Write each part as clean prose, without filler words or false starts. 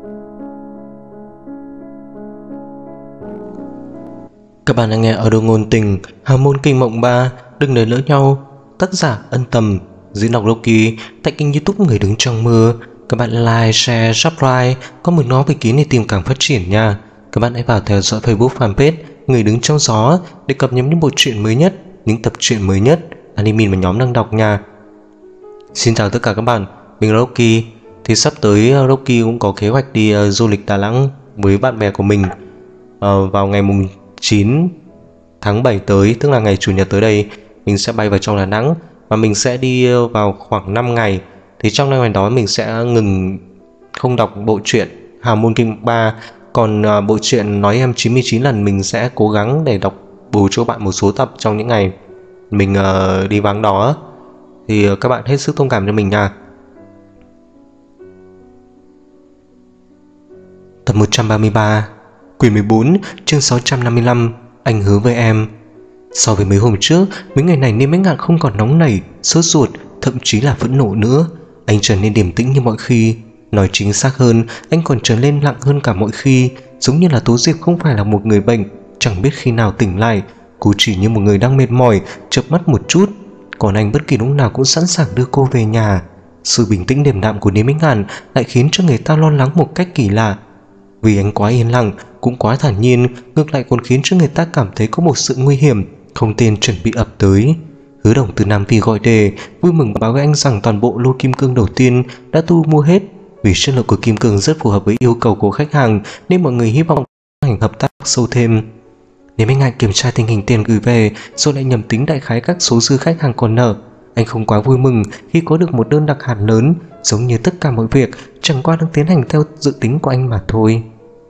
Các bạn đang nghe audio ngôn tình Hào môn kinh mộng 3 Đừng để lỡ nhau. Tác giả Ân Tầm. Diễn đọc Loki. Tại kênh YouTube Người Đứng Trong Mưa. Các bạn like, share, subscribe. Có một nó về kiến để tìm càng phát triển nha. Các bạn hãy vào theo dõi Facebook fanpage Người Đứng Trong Gió để cập nhật những bộ truyện mới nhất, những tập truyện mới nhất anime mà nhóm đang đọc nha. Xin chào tất cả các bạn, mình là Loki. Thì sắp tới Loki cũng có kế hoạch đi du lịch Đà Nẵng với bạn bè của mình vào ngày 9 tháng 7 tới, tức là ngày Chủ nhật tới đây. Mình sẽ bay vào trong Đà Nẵng và mình sẽ đi vào khoảng 5 ngày. Thì trong 5 ngày đó mình sẽ ngừng không đọc bộ truyện Hào Môn Kinh 3. Còn bộ truyện Nói Em 99 lần mình sẽ cố gắng để đọc bù cho bạn một số tập trong những ngày mình đi vắng đó. Thì các bạn hết sức thông cảm cho mình nha. Tập 133 Quyển 14 chương 655 Anh hứa với em. So với mấy hôm trước, mấy ngày này Niêm Bách Ngạn không còn nóng nảy, sốt ruột, thậm chí là phẫn nộ nữa. Anh trở nên điềm tĩnh như mọi khi. Nói chính xác hơn, anh còn trở nên lặng hơn cả mọi khi. Giống như là Tố Diệp không phải là một người bệnh, chẳng biết khi nào tỉnh lại. Cô chỉ như một người đang mệt mỏi, chợp mắt một chút. Còn anh bất kỳ lúc nào cũng sẵn sàng đưa cô về nhà. Sự bình tĩnh điềm đạm của Niêm Bách Ngạn lại khiến cho người ta lo lắng một cách kỳ lạ. Vì anh quá yên lặng, cũng quá thản nhiên, ngược lại còn khiến cho người ta cảm thấy có một sự nguy hiểm không tên chuẩn bị ập tới. Hứa Đồng từ Nam Phi gọi đề, vui mừng báo với anh rằng toàn bộ lô kim cương đầu tiên đã thu mua hết. Vì chất lượng của kim cương rất phù hợp với yêu cầu của khách hàng nên mọi người hy vọng hành hợp tác sâu thêm. Nếu anh Ngạn kiểm tra tình hình tiền gửi về rồi lại nhầm tính đại khái các số dư khách hàng còn nợ, anh không quá vui mừng khi có được một đơn đặt hàng lớn. Giống như tất cả mọi việc chẳng qua đang tiến hành theo dự tính của anh mà thôi.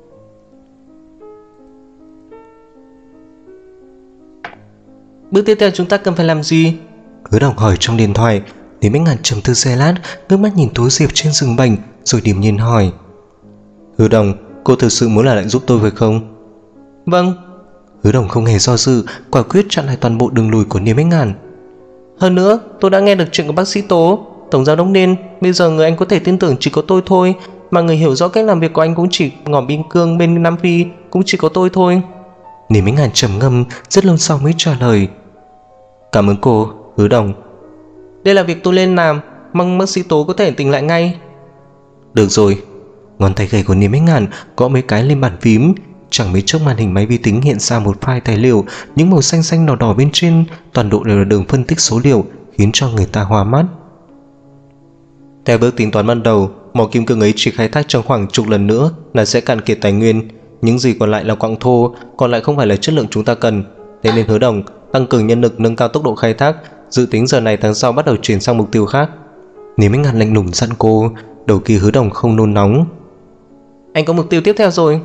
Bước tiếp theo chúng ta cần phải làm gì? Hứa Đồng hỏi trong điện thoại. Nếu Bách Ngạn trầm tư giây lát, ngước mắt nhìn Tố Diệp trên giường bệnh rồi điềm nhiên hỏi: Hứa Đồng, cô thực sự muốn là lại giúp tôi phải không? Vâng. Hứa Đồng không hề do dự, quả quyết chặn lại toàn bộ đường lùi của Niêm Bách Ngạn. Hơn nữa, tôi đã nghe được chuyện của bác sĩ Tố, tổng giám đốc Nên. Bây giờ người anh có thể tin tưởng chỉ có tôi thôi, mà người hiểu rõ cách làm việc của anh cũng chỉ ngỏ biên cương bên Nam Phi cũng chỉ có tôi thôi. Niêm Bách Ngạn trầm ngâm, rất lâu sau mới trả lời: Cảm ơn cô, Hứa Đồng. Đây là việc tôi nên làm, mong bác sĩ Tố có thể tỉnh lại ngay. Được rồi. Ngón tay gầy của Niêm Bách Ngạn gõ mấy cái lên bàn phím. Chẳng mấy chốc màn hình máy vi tính hiện ra một file tài liệu, những màu xanh xanh đỏ đỏ bên trên, toàn bộ đều là đường phân tích số liệu, khiến cho người ta hoa mắt. Theo bước tính toán ban đầu, mỏ kim cương ấy chỉ khai thác trong khoảng chục lần nữa là sẽ cạn kiệt tài nguyên. Những gì còn lại là quặng thô, còn lại không phải là chất lượng chúng ta cần. Thế nên Hứa Đồng tăng cường nhân lực, nâng cao tốc độ khai thác, dự tính giờ này tháng sau bắt đầu chuyển sang mục tiêu khác. Niêm Bách Ngạn lạnh lùng dặn cô. Đầu kia Hứa Đồng không nôn nóng. Anh có mục tiêu tiếp theo rồi.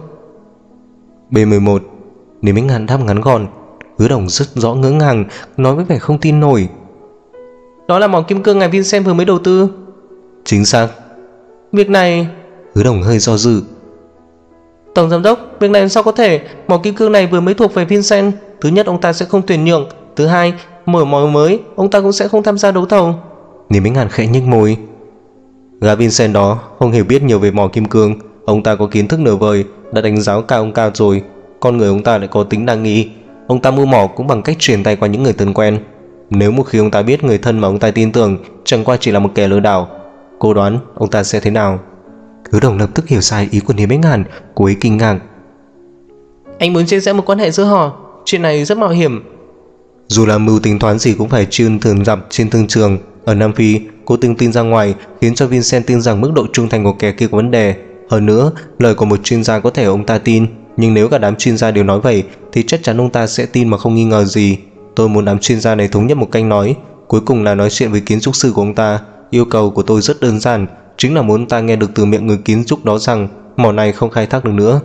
B11. Niêm Bách Ngạn đáp ngắn gọn. Hứa Đồng rất rõ ngỡ ngàng, nói với vẻ không tin nổi. Đó là mỏ kim cương ngài Vincent vừa mới đầu tư. Chính xác. Việc này... Hứa Đồng hơi do dự. Tổng giám đốc, việc này sao có thể? Mỏ kim cương này vừa mới thuộc về Vincent. Thứ nhất, ông ta sẽ không tuyển nhượng. Thứ hai, mở mỏ mới, ông ta cũng sẽ không tham gia đấu thầu. Niêm Bách Ngạn khẽ nhếch môi. Gã Vincent đó không hề biết nhiều về mỏ kim cương. Ông ta có kiến thức nửa vời, đã đánh giá cao ông cao rồi. Con người ông ta lại có tính đa nghi. Ông ta mua mỏ cũng bằng cách truyền tay qua những người thân quen. Nếu một khi ông ta biết người thân mà ông ta tin tưởng chẳng qua chỉ là một kẻ lừa đảo, cô đoán ông ta sẽ thế nào? Hứa Đồng lập tức hiểu sai ý của Niêm Bách Ngạn, cô ấy kinh ngạc. Anh muốn chia sẻ một quan hệ giữa họ, chuyện này rất mạo hiểm. Dù làm mưu tính toán gì cũng phải chuyên thường gặp trên thương trường. Ở Nam Phi, cô từng tin ra ngoài khiến cho Vincent tin rằng mức độ trung thành của kẻ kia có vấn đề. Hơn nữa, lời của một chuyên gia có thể ông ta tin, nhưng nếu cả đám chuyên gia đều nói vậy thì chắc chắn ông ta sẽ tin mà không nghi ngờ gì. Tôi muốn đám chuyên gia này thống nhất một cách nói, cuối cùng là nói chuyện với kiến trúc sư của ông ta. Yêu cầu của tôi rất đơn giản, chính là muốn ông ta nghe được từ miệng người kiến trúc đó rằng mỏ này không khai thác được nữa.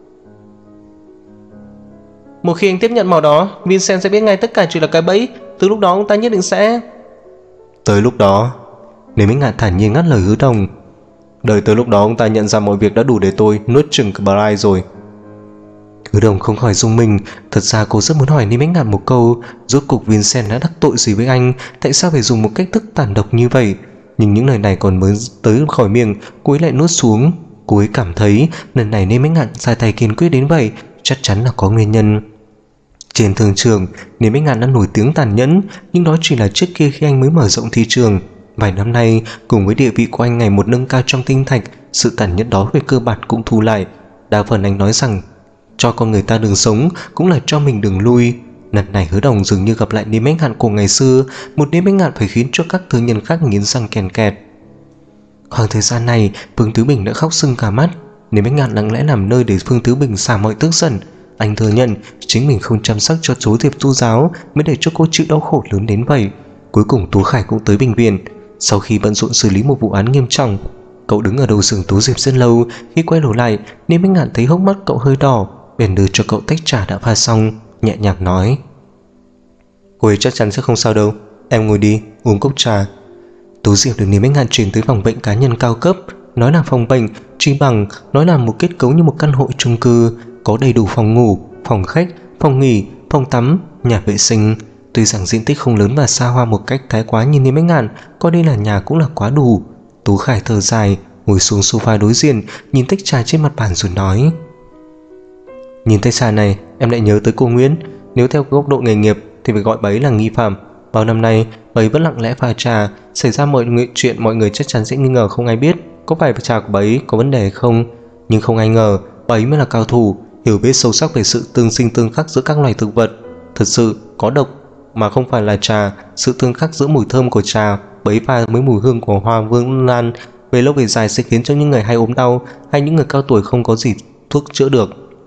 Một khi anh tiếp nhận mỏ đó, Vincent sẽ biết ngay tất cả chỉ là cái bẫy. Từ lúc đó ông ta nhất định sẽ... Tới lúc đó... Nếu Minh Ngạn thản nhiên ngắt lời Hứa Đồng. Đợi tới lúc đó ông ta nhận ra mọi việc đã đủ để tôi nuốt chửng Brian rồi. Hứa Đồng không khỏi rung mình. Thật ra cô rất muốn hỏi Niêm Bách Ngạn một câu, rốt cuộc Vincent đã đắc tội gì với anh, tại sao phải dùng một cách thức tàn độc như vậy. Nhưng những lời này còn mới tới khỏi miệng, cô ấy lại nuốt xuống. Cô ấy cảm thấy lần này Niêm Bách Ngạn ra tay kiên quyết đến vậy chắc chắn là có nguyên nhân. Trên thương trường, Niêm Bách Ngạn đã nổi tiếng tàn nhẫn, nhưng đó chỉ là trước kia khi anh mới mở rộng thị trường. Vài năm nay, cùng với địa vị của anh ngày một nâng cao trong tinh thạch, sự tàn nhẫn đó về cơ bản cũng thu lại. Đa phần anh nói rằng cho con người ta đường sống cũng là cho mình đường lui. Lần này Hứa Đồng dường như gặp lại Niêm Bách Ngạn của ngày xưa, một Niêm Bách Ngạn phải khiến cho các thương nhân khác nghiến răng kèn kẹt. Khoảng thời gian này, Phương Tứ Bình đã khóc sưng cả mắt. Niêm Bách Ngạn lặng lẽ làm nơi để Phương Tứ Bình xả mọi tức giận. Anh thừa nhận chính mình không chăm sóc cho Tố Diệp tu giáo mới để cho cô chịu đau khổ lớn đến vậy. Cuối cùng Tú Khải cũng tới bệnh viện. Sau khi bận rộn xử lý một vụ án nghiêm trọng, cậu đứng ở đầu giường Tố Diệp rất lâu. Khi quay đầu lại, Niêm Bách Ngạn thấy hốc mắt cậu hơi đỏ, bèn đưa cho cậu tách trà đã pha xong, nhẹ nhàng nói: "Cô ấy chắc chắn sẽ không sao đâu, em ngồi đi, uống cốc trà." Tố Diệp được Niêm Bách Ngạn chuyển tới phòng bệnh cá nhân cao cấp. Nói là phòng bệnh, chỉ bằng nói là một kết cấu như một căn hộ chung cư, có đầy đủ phòng ngủ, phòng khách, phòng nghỉ, phòng tắm, nhà vệ sinh. Tuy rằng diện tích không lớn và xa hoa một cách thái quá như Niêm Bách Ngạn, coi đây là nhà cũng là quá đủ. Tú Khải thở dài, ngồi xuống sofa đối diện, nhìn tách trà trên mặt bàn rồi nói: "Nhìn tách trà này, em lại nhớ tới cô Nguyễn. Nếu theo góc độ nghề nghiệp thì phải gọi bà ấy là nghi phạm. Bao năm nay, bà ấy vẫn lặng lẽ pha trà, xảy ra mọi chuyện mọi người chắc chắn sẽ nghi ngờ không ai biết có phải trà của bà ấy có vấn đề hay không. Nhưng không ai ngờ bà ấy mới là cao thủ, hiểu biết sâu sắc về sự tương sinh tương khắc giữa các loài thực vật. Thật sự có độc mà không phải là trà, sự tương khắc giữa mùi thơm của trà bấy pha với mùi hương của hoa vương lan về lâu về dài sẽ khiến cho những người hay ốm đau hay những người cao tuổi không có gì thuốc chữa được."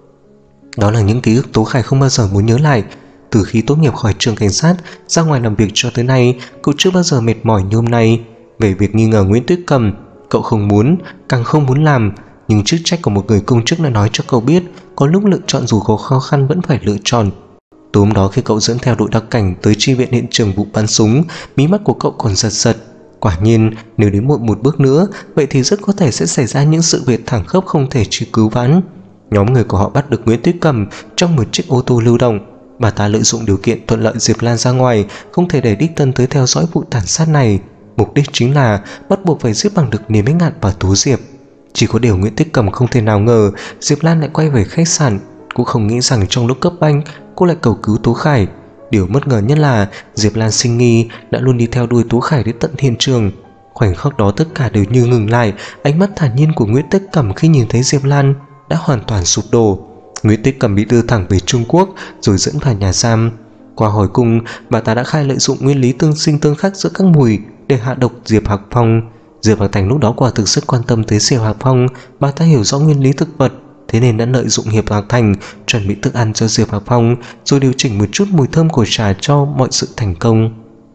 Đó là những ký ức Tố Khải không bao giờ muốn nhớ lại. Từ khi tốt nghiệp khỏi trường cảnh sát ra ngoài làm việc cho tới nay, cậu chưa bao giờ mệt mỏi như hôm nay. Về việc nghi ngờ Nguyễn Tuyết Cầm, cậu không muốn, càng không muốn làm, nhưng chức trách của một người công chức đã nói cho cậu biết có lúc lựa chọn dù có khó khăn vẫn phải lựa chọn. Tối hôm đó khi cậu dẫn theo đội đặc cảnh tới chi viện hiện trường vụ bắn súng, mí mắt của cậu còn giật giật. Quả nhiên, nếu đến muộn một bước nữa, vậy thì rất có thể sẽ xảy ra những sự việc thảm khốc không thể cứu vãn. Nhóm người của họ bắt được Nguyễn Tuyết Cầm trong một chiếc ô tô lưu động. Bà ta lợi dụng điều kiện thuận lợi Diệp Lan ra ngoài, không thể để đích thân tới theo dõi vụ tàn sát này. Mục đích chính là bắt buộc phải giết bằng được Niêm Bách Ngạn và Tú Diệp. Chỉ có điều Nguyễn Tuyết Cầm không thể nào ngờ Diệp Lan lại quay về khách sạn, cũng không nghĩ rằng trong lúc cấp bách cô lại cầu cứu Tú Khải. Điều bất ngờ nhất là Diệp Lan sinh nghi đã luôn đi theo đuôi Tú Khải đến tận hiện trường. Khoảnh khắc đó tất cả đều như ngừng lại. Ánh mắt thản nhiên của Nguyễn Tuyết Cầm khi nhìn thấy Diệp Lan đã hoàn toàn sụp đổ. Nguyễn Tuyết Cầm bị đưa thẳng về Trung Quốc rồi dẫn vào nhà giam. Qua hỏi cung, bà ta đã khai lợi dụng nguyên lý tương sinh tương khắc giữa các mùi để hạ độc Diệp Hạc Phong. Diệp Hạc Thành lúc đó quả thực rất quan tâm tới Diệp Hạc Phong. Bà ta hiểu rõ nguyên lý thực vật, thế nên đã lợi dụng Diệp Hạc Thành chuẩn bị thức ăn cho Diệp Hạc Phong, rồi điều chỉnh một chút mùi thơm của trà cho mọi sự thành công.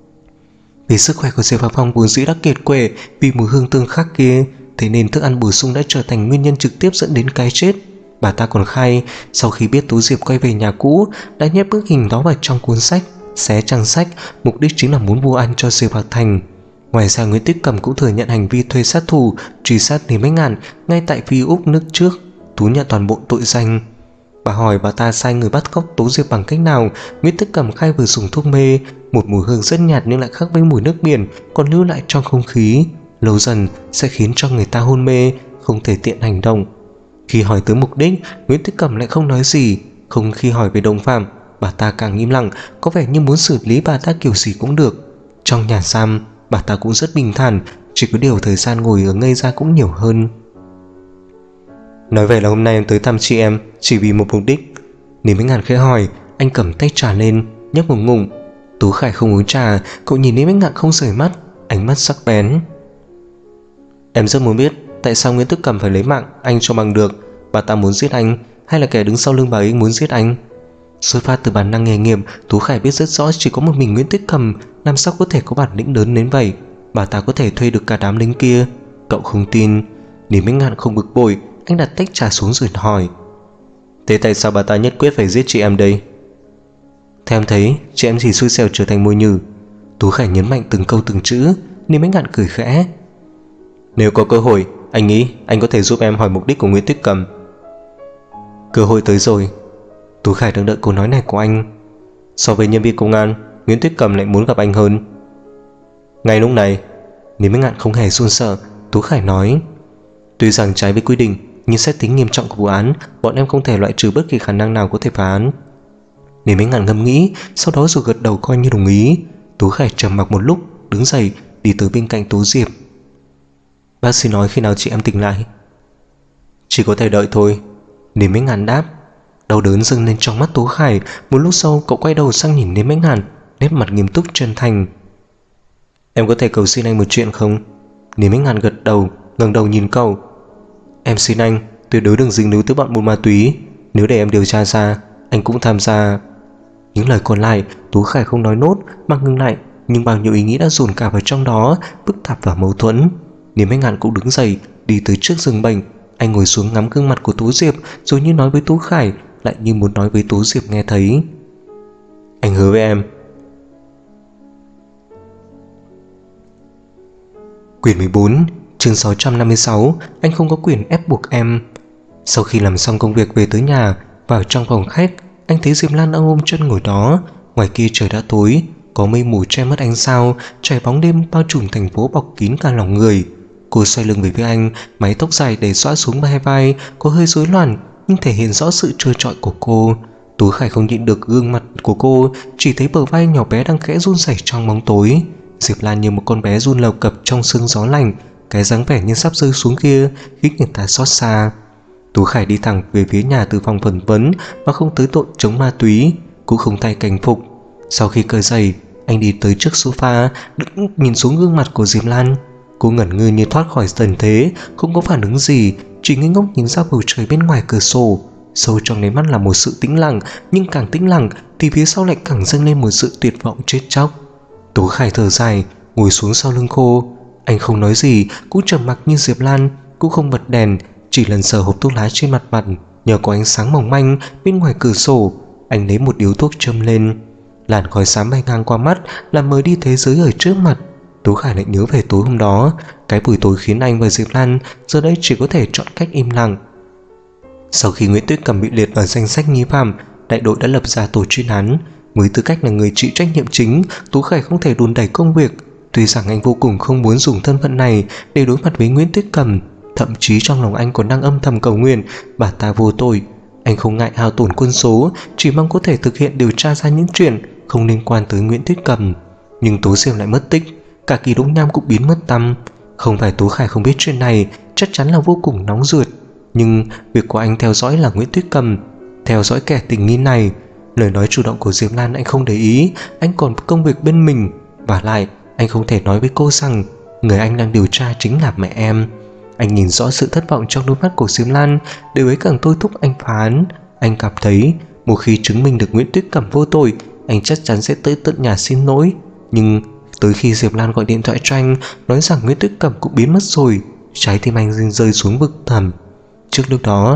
Vì sức khỏe của Diệp Hạc Phong vốn dĩ đã kiệt quệ vì mùi hương tương khắc kia, thế nên thức ăn bổ sung đã trở thành nguyên nhân trực tiếp dẫn đến cái chết. Bà ta còn khai sau khi biết Tú Diệp quay về nhà cũ đã nhét bức hình đó vào trong cuốn sách, xé trang sách, mục đích chính là muốn vu oan cho Diệp Hạc Thành. Ngoài ra Nguyễn Tuyết Cầm cũng thừa nhận hành vi thuê sát thủ truy sát Niêm Bách Ngạn ngay tại Phi Úc nước trước, thú nhận toàn bộ tội danh. Bà hỏi bà ta sai người bắt cóc Tú Diệp bằng cách nào. Nguyễn Tuyết Cầm khai vừa dùng thuốc mê, một mùi hương rất nhạt nhưng lại khác với mùi nước biển còn lưu lại trong không khí, lâu dần sẽ khiến cho người ta hôn mê, không thể tiện hành động. Khi hỏi tới mục đích, Nguyễn Tuyết Cầm lại không nói gì. Không khi hỏi về đồng phạm, bà ta càng im lặng, có vẻ như muốn xử lý bà ta kiểu gì cũng được. Trong nhà giam, bà ta cũng rất bình thản, chỉ có điều thời gian ngồi ở ngây ra cũng nhiều hơn. Nói vậy là hôm nay em tới thăm chị em chỉ vì một mục đích. Niêm Bách Ngạn khẽ hỏi. Anh cầm tách trà lên, nhấp một ngụm. Tú Khải không uống trà, cậu nhìn Niêm Bách Ngạn không rời mắt, ánh mắt sắc bén. Em rất muốn biết tại sao Nguyễn Tuyết Cầm phải lấy mạng anh cho bằng được. Bà ta muốn giết anh hay là kẻ đứng sau lưng bà ấy muốn giết anh? Xuất phát từ bản năng nghề nghiệp, Tú Khải biết rất rõ chỉ có một mình Nguyễn Tuyết Cầm làm sao có thể có bản lĩnh lớn đến vậy. Bà ta có thể thuê được cả đám lính kia. Cậu không tin. Niêm Bách Ngạn không bực bội, anh đặt tách trà xuống rồi hỏi. Thế tại sao bà ta nhất quyết phải giết chị em đây? Theo em thấy chị em chỉ xui xẻo trở thành mồi nhử. Tú Khải nhấn mạnh từng câu từng chữ. Niêm Bách Ngạn cười khẽ. Nếu có cơ hội, anh nghĩ anh có thể giúp em hỏi mục đích của Nguyễn Tuyết Cầm. Cơ hội tới rồi. Tú Khải đang đợi câu nói này của anh. So với nhân viên công an, Nguyễn Tuyết Cầm lại muốn gặp anh hơn. Ngay lúc này, Niêm Bách Ngạn không hề run sợ. Tú Khải nói. Tuy rằng trái với quy định, nhưng xét tính nghiêm trọng của vụ án, bọn em không thể loại trừ bất kỳ khả năng nào có thể phá án. Lý Minh Ngạn ngẫm nghĩ, sau đó rồi gật đầu coi như đồng ý. Tú Khải trầm mặc một lúc, đứng dậy đi tới bên cạnh Tú Diệp. Bác sĩ nói khi nào chị em tỉnh lại? Chỉ có thể đợi thôi, Lý Minh Ngạn đáp. Đau đớn dâng lên trong mắt Tú Khải. Một lúc sau cậu quay đầu sang nhìn Lý Minh Ngạn, nét mặt nghiêm túc chân thành. Em có thể cầu xin anh một chuyện không? Lý Minh Ngạn gật đầu, ngẩng đầu nhìn cậu. Em xin anh tuyệt đối đừng dính líu tới bọn buôn ma túy. Nếu để em điều tra ra, anh cũng tham gia. Những lời còn lại Tú Khải không nói nốt mà ngừng lại, nhưng bao nhiêu ý nghĩ đã dồn cả vào trong đó, phức tạp và mâu thuẫn. Lý Minh Ngạn cũng đứng dậy đi tới trước giường bệnh. Anh ngồi xuống ngắm gương mặt của Tú Diệp, rồi như nói với Tú Khải, lại như muốn nói với Tú Diệp nghe thấy. Anh hứa với em. Quyển 14, chương 656. Anh không có quyền ép buộc em. Sau khi làm xong công việc về tới nhà, vào trong phòng khách, anh thấy Diệp Lan đang ôm chân ngồi đó. Ngoài kia trời đã tối, có mây mù che mất ánh sao, trời bóng đêm bao trùm thành phố bọc kín cả lòng người. Cô xoay lưng về phía anh, mái tóc dài để xõa xuống hai vai, có hơi rối loạn nhưng thể hiện rõ sự trơ trọi của cô. Tú Khải không nhịn được gương mặt của cô, chỉ thấy bờ vai nhỏ bé đang khẽ run rẩy trong bóng tối. Diệp Lan như một con bé run lầu cập trong sương gió lạnh, cái dáng vẻ như sắp rơi xuống kia khiến người ta xót xa. Tú Khải đi thẳng về phía nhà từ phòng phỏng vấn và không tới tội chống ma túy, cũng không thay cảnh phục. Sau khi cởi giày, anh đi tới trước sofa, đứng nhìn xuống gương mặt của Diệp Lan. Cô ngẩn ngơ như thoát khỏi tần thế, không có phản ứng gì, chỉ ngây ngốc nhìn ra bầu trời bên ngoài cửa sổ. Sâu trong đáy mắt là một sự tĩnh lặng, nhưng càng tĩnh lặng thì phía sau lại càng dâng lên một sự tuyệt vọng chết chóc. Tú Khải thở dài, ngồi xuống sau lưng cô. Anh không nói gì, cũng trầm mặc như Diệp Lan, cũng không bật đèn, chỉ lần sờ hộp thuốc lá trên mặt bàn. Nhờ có ánh sáng mỏng manh bên ngoài cửa sổ, anh lấy một điếu thuốc châm lên. Làn khói xám bay ngang qua mắt làm mờ đi thế giới ở trước mặt. Tú Khải lại nhớ về tối hôm đó, cái buổi tối khiến anh và Diệp Lan giờ đây chỉ có thể chọn cách im lặng. Sau khi Nguyễn Tuyết Cầm bị liệt ở danh sách nghi phạm, đại đội đã lập ra tổ chuyên án. Với tư cách là người chịu trách nhiệm chính, Tú Khải không thể đùn đẩy công việc. Tuy rằng anh vô cùng không muốn dùng thân phận này để đối mặt với Nguyễn Tuyết Cầm, thậm chí trong lòng anh còn đang âm thầm cầu nguyện bà ta vô tội. Anh không ngại hao tổn quân số, chỉ mong có thể thực hiện điều tra ra những chuyện không liên quan tới Nguyễn Tuyết Cầm. Nhưng Tố Diệp lại mất tích, cả Kỳ Đông Nham cũng biến mất tăm. Không phải Tú Khải không biết chuyện này, chắc chắn là vô cùng nóng ruột. Nhưng việc của anh theo dõi là Nguyễn Tuyết Cầm, theo dõi kẻ tình nghi này. Lời nói chủ động của Diệp Lan anh không để ý, anh còn công việc bên mình. Và lại anh không thể nói với cô rằng người anh đang điều tra chính là mẹ em. Anh nhìn rõ sự thất vọng trong đôi mắt của Diệp Lan, điều ấy càng thôi thúc anh phá án. Anh cảm thấy một khi chứng minh được Nguyễn Tuyết Cầm vô tội, anh chắc chắn sẽ tới tận nhà xin lỗi. Nhưng tới khi Diệp Lan gọi điện thoại cho anh nói rằng Nguyễn Tuyết Cầm cũng biến mất rồi, trái tim anh rơi xuống vực thẳm. Trước lúc đó,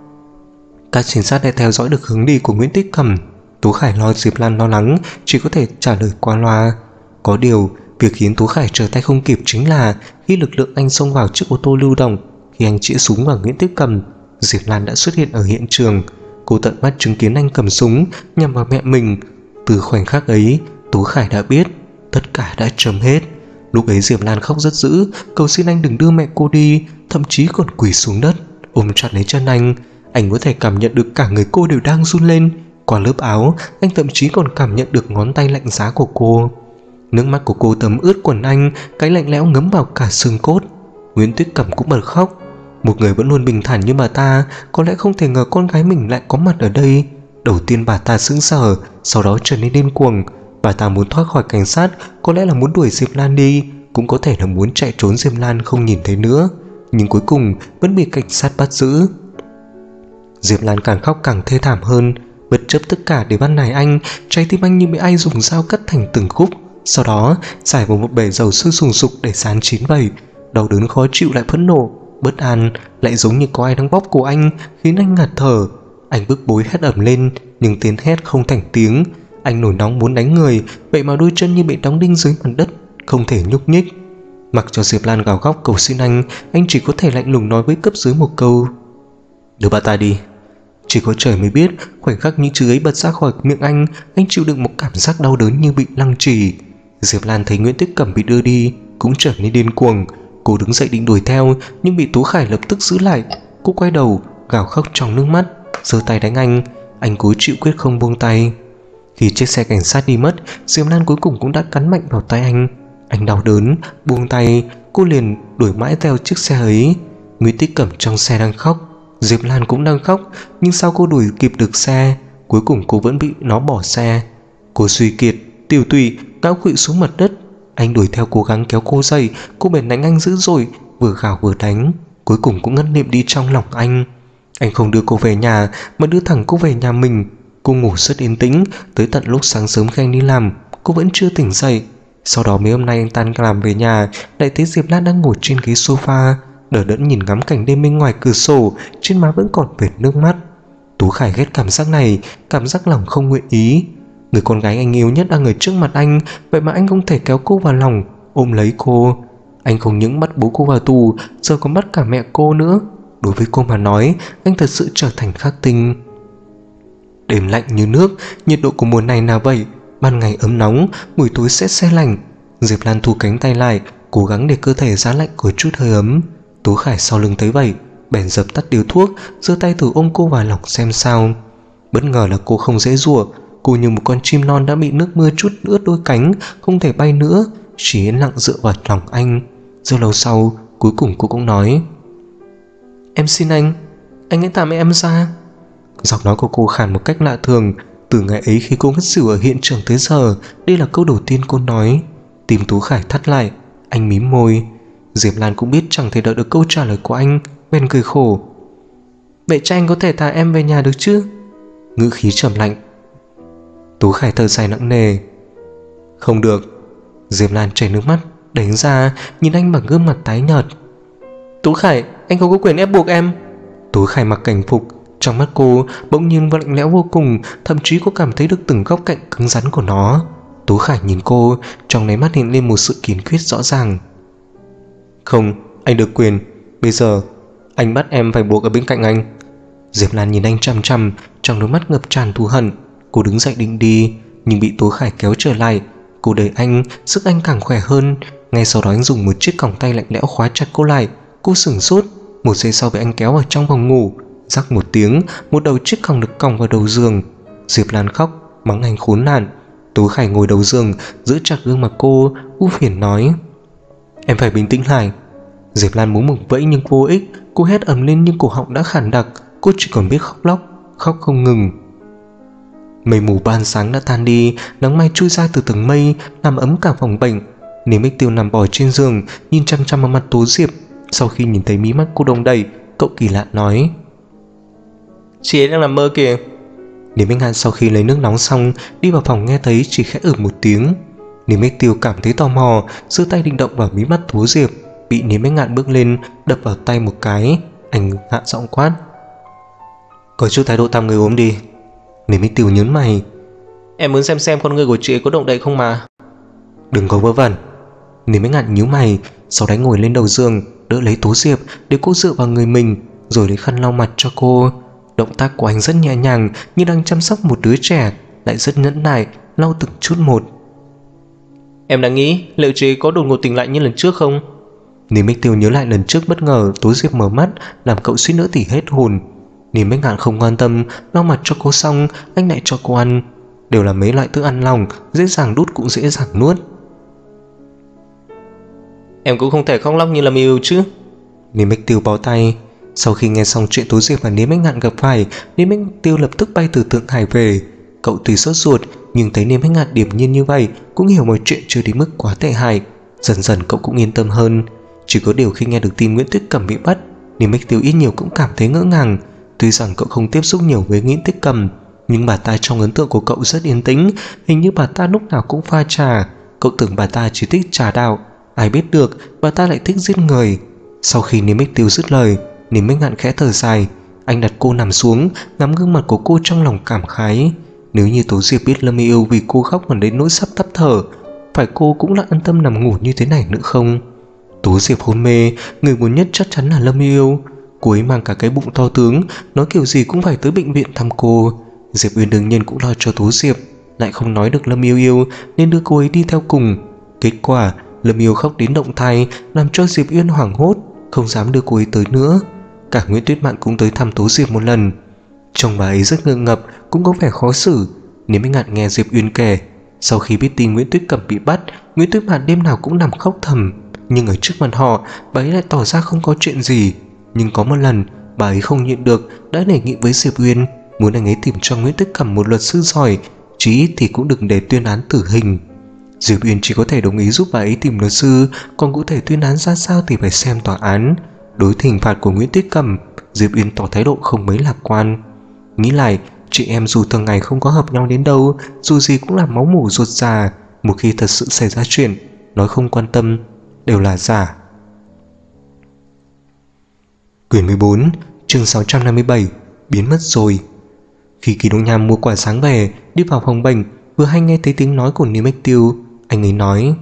các trinh sát đã theo dõi được hướng đi của Nguyễn Tuyết Cầm. Tú Khải lo Diệp Lan lo lắng, chỉ có thể trả lời qua loa. Có điều, việc khiến Tú Khải trở tay không kịp chính là khi lực lượng anh xông vào chiếc ô tô lưu động. Khi anh chĩa súng vào Nguyễn Tuyết Cầm, Diệp Lan đã xuất hiện ở hiện trường. Cô tận mắt chứng kiến anh cầm súng nhằm vào mẹ mình. Từ khoảnh khắc ấy, Tú Khải đã biết tất cả đã chấm hết. Lúc ấy Diệp Lan khóc rất dữ, cầu xin anh đừng đưa mẹ cô đi, thậm chí còn quỳ xuống đất ôm chặt lấy chân anh. Anh có thể cảm nhận được cả người cô đều đang run lên. Qua lớp áo, anh thậm chí còn cảm nhận được ngón tay lạnh giá của cô. Nước mắt của cô thấm ướt quần anh, cái lạnh lẽo ngấm vào cả xương cốt. Nguyễn Tuyết Cầm cũng bật khóc. Một người vẫn luôn bình thản như bà ta có lẽ không thể ngờ con gái mình lại có mặt ở đây. Đầu tiên bà ta sững sờ, sau đó trở nên điên cuồng. Bà ta muốn thoát khỏi cảnh sát, có lẽ là muốn đuổi Diệp Lan đi, cũng có thể là muốn chạy trốn Diệp Lan không nhìn thấy nữa. Nhưng cuối cùng vẫn bị cảnh sát bắt giữ. Diệp Lan càng khóc càng thê thảm hơn. Bất chấp tất cả để bắt nạt anh, trái tim anh như bị ai dùng dao cắt thành từng khúc, sau đó giải vào một bể dầu sôi sùng sục để rán chín vầy. Đau đớn khó chịu lại phẫn nộ, bất an, lại giống như có ai đang bóp cổ anh, khiến anh ngạt thở. Anh bức bối hét ẩm lên, nhưng tiếng hét không thành tiếng. Anh nổi nóng muốn đánh người, vậy mà đôi chân như bị đóng đinh dưới mặt đất, không thể nhúc nhích. Mặc cho Diệp Lan gào khóc cầu xin anh chỉ có thể lạnh lùng nói với cấp dưới một câu: đưa bà ta đi. Chỉ có trời mới biết, khoảnh khắc những chữ ấy bật ra khỏi miệng anh chịu đựng một cảm giác đau đớn như bị lăng trì. Diệp Lan thấy Nguyễn Tuyết Cầm bị đưa đi cũng trở nên điên cuồng. Cô đứng dậy định đuổi theo nhưng bị Tú Khải lập tức giữ lại. Cô quay đầu gào khóc trong nước mắt, giơ tay đánh anh. Anh cố chịu quyết không buông tay. Khi chiếc xe cảnh sát đi mất, Diệp Lan cuối cùng cũng đã cắn mạnh vào tay anh. Anh đau đớn buông tay, cô liền đuổi mãi theo chiếc xe ấy. Nguyễn Tích Cẩm trong xe đang khóc, Diệp Lan cũng đang khóc, nhưng sao cô đuổi kịp được xe? Cuối cùng cô vẫn bị nó bỏ xe. Cô suy kiệt, tiểu tụy, ngã quỵ xuống mặt đất. Anh đuổi theo cố gắng kéo cô dậy, cô bèn đánh anh dữ dội, vừa gào vừa đánh. Cuối cùng cũng ngất lịm đi trong lòng anh. Anh không đưa cô về nhà mà đưa thẳng cô về nhà mình. Cô ngủ rất yên tĩnh, tới tận lúc sáng sớm khi anh đi làm, cô vẫn chưa tỉnh dậy. Sau đó mấy hôm nay anh tan làm về nhà, lại thấy Diệp Lan đang ngồi trên ghế sofa, đờ đẫn nhìn ngắm cảnh đêm bên ngoài cửa sổ, trên má vẫn còn vệt nước mắt. Tú Khải ghét cảm giác này, cảm giác lòng không nguyện ý. Người con gái anh yêu nhất đang ở trước mặt anh, vậy mà anh không thể kéo cô vào lòng, ôm lấy cô. Anh không những bắt bố cô vào tù, giờ còn bắt cả mẹ cô nữa. Đối với cô mà nói, anh thật sự trở thành khắc tinh. Đêm lạnh như nước, nhiệt độ của mùa này là vậy, ban ngày ấm nóng, buổi tối sẽ se lạnh. Diệp Lan thu cánh tay lại, cố gắng để cơ thể giá lạnh có chút hơi ấm. Tú Khải sau lưng thấy vậy, bèn dập tắt điếu thuốc, giơ tay thử ôm cô vào lòng xem sao. Bất ngờ là cô không dễ dụa, cô như một con chim non đã bị nước mưa trút ướt đôi cánh, không thể bay nữa, chỉ yên lặng dựa vào lòng anh. Rất lâu sau, cuối cùng cô cũng nói: "Em xin anh hãy thả mẹ em ra." Giọng nói của cô khàn một cách lạ thường. Từ ngày ấy khi cô ngất xỉu ở hiện trường tới giờ, đây là câu đầu tiên cô nói. Tim Tú Khải thắt lại, anh mím môi. Diệp Lan cũng biết chẳng thể đợi được câu trả lời của anh, bèn cười khổ: "Vậy cha anh có thể thả em về nhà được chứ?" Ngữ khí trầm lạnh. Tú Khải thở dài nặng nề: "Không được." Diệp Lan chảy nước mắt, đánh ra, nhìn anh bằng gương mặt tái nhợt. "Tú Khải, anh không có quyền ép buộc em." Tú Khải mặc cảnh phục, trong mắt cô bỗng nhiên lạnh lẽo vô cùng, thậm chí cô cảm thấy được từng góc cạnh cứng rắn của nó. Tú Khải nhìn cô, trong đáy mắt hiện lên một sự kiên quyết rõ ràng. "Không, anh được quyền. Bây giờ anh bắt em phải buộc ở bên cạnh anh." Diệp Lan nhìn anh chằm chằm, trong đôi mắt ngập tràn thù hận. Cô đứng dậy định đi, nhưng bị Tú Khải kéo trở lại. Cô đẩy anh, sức anh càng khỏe hơn. Ngay sau đó anh dùng một chiếc còng tay lạnh lẽo khóa chặt cô lại. Cô sửng sốt, một giây sau bị anh kéo vào trong phòng ngủ. Rắc một tiếng, một đầu chiếc còng được còng vào đầu giường. Diệp Lan khóc, mắng anh khốn nạn. Tú Khải ngồi đầu giường, giữ chặt gương mặt cô, u phiền nói: "Em phải bình tĩnh lại." Diệp Lan muốn vùng vẫy nhưng vô ích. Cô hét ầm lên nhưng cổ họng đã khản đặc. Cô chỉ còn biết khóc lóc, khóc không ngừng. Mây mù ban sáng đã tan đi, nắng mai chui ra từ tầng mây, làm ấm cả phòng bệnh. Niềm Ích Tiêu nằm bò trên giường, nhìn chăm chăm vào mặt Tố Diệp. Sau khi nhìn thấy mí mắt cô đông đầy, cậu kỳ lạ nói: "Chị ấy đang nằm mơ kìa." Niềm Ích Hạn sau khi lấy nước nóng xong, đi vào phòng nghe thấy chỉ khẽ một tiếng. Niềm Ích Tiêu cảm thấy tò mò, giơ tay định động vào mí mắt Tố Diệp, bị Niềm Ích Hạn bước lên đập vào tay một cái. Anh hạ giọng quát: "Có chút thái độ thăm người ốm đi." Niềm Ích Tiêu nhớn mày: "Em muốn xem con người của chị ấy có động đậy không mà." "Đừng có vớ vẩn." Niềm Ích Hạn nhíu mày, sau đó ngồi lên đầu giường, đỡ lấy Tố Diệp để cô dựa vào người mình, rồi lấy khăn lau mặt cho cô. Động tác của anh rất nhẹ nhàng, như đang chăm sóc một đứa trẻ, lại rất nhẫn nại, lau từng chút một. "Em đang nghĩ liệu chị ấy có đột ngột tỉnh lại như lần trước không?" Niềm Ích Tiêu nhớ lại lần trước bất ngờ Tố Diệp mở mắt, làm cậu suýt nữa thì hết hồn. Niềm Ích Hạn không quan tâm, lau mặt cho cô xong, anh lại cho cô ăn. Đều là mấy loại thức ăn lỏng, dễ dàng đút cũng dễ dàng nuốt. "Em cũng không thể khóc lóc như là yêu chứ." Niềm Ích Tiêu bó tay. Sau khi nghe xong chuyện Tố Diệp và Niềm Ích Hạn gặp phải, Niềm Ích Tiêu lập tức bay từ Thượng Hải về. Cậu tuy sốt ruột, nhưng thấy Niềm Ích Hạn điềm nhiên như vậy, cũng hiểu mọi chuyện chưa đến mức quá tệ hại. Dần dần cậu cũng yên tâm hơn. Chỉ có điều khi nghe được tin Nguyễn Tích Cẩm bị bắt, Niềm Ích Tiêu ít nhiều cũng cảm thấy ngỡ ngàng. Tuy rằng cậu không tiếp xúc nhiều với Nguyễn Tích Cẩm, nhưng bà ta trong ấn tượng của cậu rất yên tĩnh. Hình như bà ta lúc nào cũng pha trà. Cậu tưởng bà ta chỉ thích trà đạo, ai biết được bà ta lại thích giết người. Sau khi Niềm Ích Tiêu dứt lời, Niềm Ích Hạn khẽ thở dài. Anh đặt cô nằm xuống, ngắm gương mặt của cô trong lòng cảm khái. Nếu như Tố Diệp biết Lâm Yêu vì cô khóc còn đến nỗi sắp tắt thở, phải cô cũng là an tâm nằm ngủ như thế này nữa không? Tố Diệp hôn mê, người buồn nhất chắc chắn là Lâm Yêu. Cô ấy mang cả cái bụng to tướng, nói kiểu gì cũng phải tới bệnh viện thăm cô. Diệp Uyên đương nhiên cũng lo cho Tố Diệp, lại không nói được Lâm Yêu nên đưa cô ấy đi theo cùng. Kết quả Lâm Yêu khóc đến động thai, làm cho Diệp Uyên hoảng hốt, không dám đưa cô ấy tới nữa. Cả Nguyễn Tuyết Mạn cũng tới thăm Tố Diệp một lần. Trông bà ấy rất ngượng ngập, cũng có vẻ khó xử. Nếu mới ngạn nghe Diệp Uyên kể, sau khi biết tin Nguyễn Tuyết Cẩm bị bắt, Nguyễn Tuyết Mạn đêm nào cũng nằm khóc thầm. Nhưng ở trước mặt họ, bà ấy lại tỏ ra không có chuyện gì. Nhưng có một lần, bà ấy không nhịn được, đã đề nghị với Diệp Uyên muốn anh ấy tìm cho Nguyễn Tuyết Cẩm một luật sư giỏi, chí ít thì cũng đừng để tuyên án tử hình. Diệp Uyên chỉ có thể đồng ý giúp bà ấy tìm luật sư, còn cụ thể tuyên án ra sao thì phải xem tòa án. Đối với hình phạt của Nguyễn Tuyết Cẩm, Diệp Uyên tỏ thái độ không mấy lạc quan. Nghĩ lại, chị em dù thường ngày không có hợp nhau đến đâu, dù gì cũng là máu mủ ruột già. Một khi thật sự xảy ra chuyện, nói không quan tâm đều là giả. Quyển 14, chương 657, biến mất rồi. Khi Kỳ Đông Nham mua quả sáng về, đi vào phòng bệnh, vừa hay nghe thấy tiếng nói của Niêm Bách Tiêu. Anh ấy nói: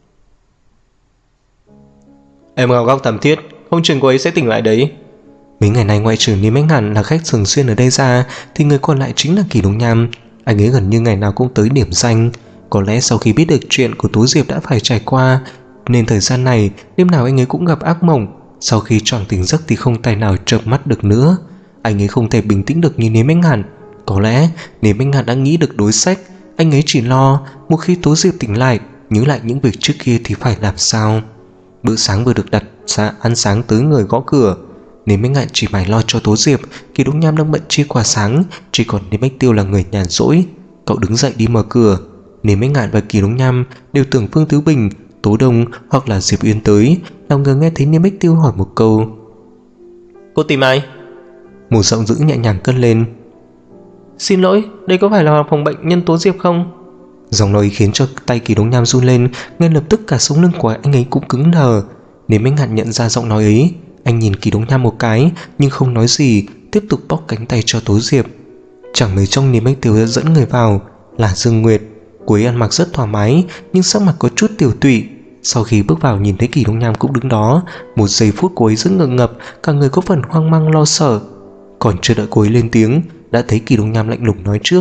"Em gào góc thảm thiết, không chừng cô ấy sẽ tỉnh lại đấy." Mấy ngày nay ngoại trừ Niêm Bách Hàn là khách thường xuyên ở đây ra, thì người còn lại chính là Kỳ Đông Nham. Anh ấy gần như ngày nào cũng tới điểm danh. Có lẽ sau khi biết được chuyện của Tố Diệp đã phải trải qua, nên thời gian này đêm nào anh ấy cũng gặp ác mộng. Sau khi choàng tỉnh giấc thì không tài nào chợp mắt được nữa. Anh ấy không thể bình tĩnh được như Niêm Bách Hàn. Có lẽ Niêm Bách Hàn đã nghĩ được đối sách. Anh ấy chỉ lo một khi Tố Diệp tỉnh lại, nhớ lại những việc trước kia thì phải làm sao. Bữa sáng vừa được đặt ra, ăn sáng tới người gõ cửa. Niêm Bách Hàn chỉ mải lo cho Tố Diệp. Kỳ Đông Nham đang bận chia quà sáng, chỉ còn Niêm Bách Tiêu là người nhàn rỗi. Cậu đứng dậy đi mở cửa. Niêm Bách Hàn và Kỳ Đông Nham đều tưởng Phương Tứ Bình, Tố Đông hoặc là Diệp Uyên tới, nào ngờ nghe thấy Niêm Bách Tiêu hỏi một câu: "Cô tìm ai?" Một giọng dữ nhẹ nhàng cất lên: "Xin lỗi, đây có phải là phòng bệnh nhân Tố Diệp không?" Giọng nói khiến cho tay Kỳ Đông Nham run lên, ngay lập tức cả sống lưng của anh ấy cũng cứng đờ. Niêm Bách Hàn nhận ra giọng nói ấy, anh nhìn Kỳ Đông Nham một cái nhưng không nói gì, tiếp tục bóc cánh tay cho Tố Diệp. Chẳng mấy trong Niêm Bách Tiêu đã dẫn người vào, là Dương Nguyệt. Cô ấy ăn mặc rất thoải mái nhưng sắc mặt có chút tiểu tụy. Sau khi bước vào nhìn thấy Kỳ Đông Nham cũng đứng đó, một giây phút cô ấy rất ngượng ngập, cả người có phần hoang mang lo sợ. Còn chưa đợi cô ấy lên tiếng, đã thấy Kỳ Đông Nham lạnh lùng nói trước: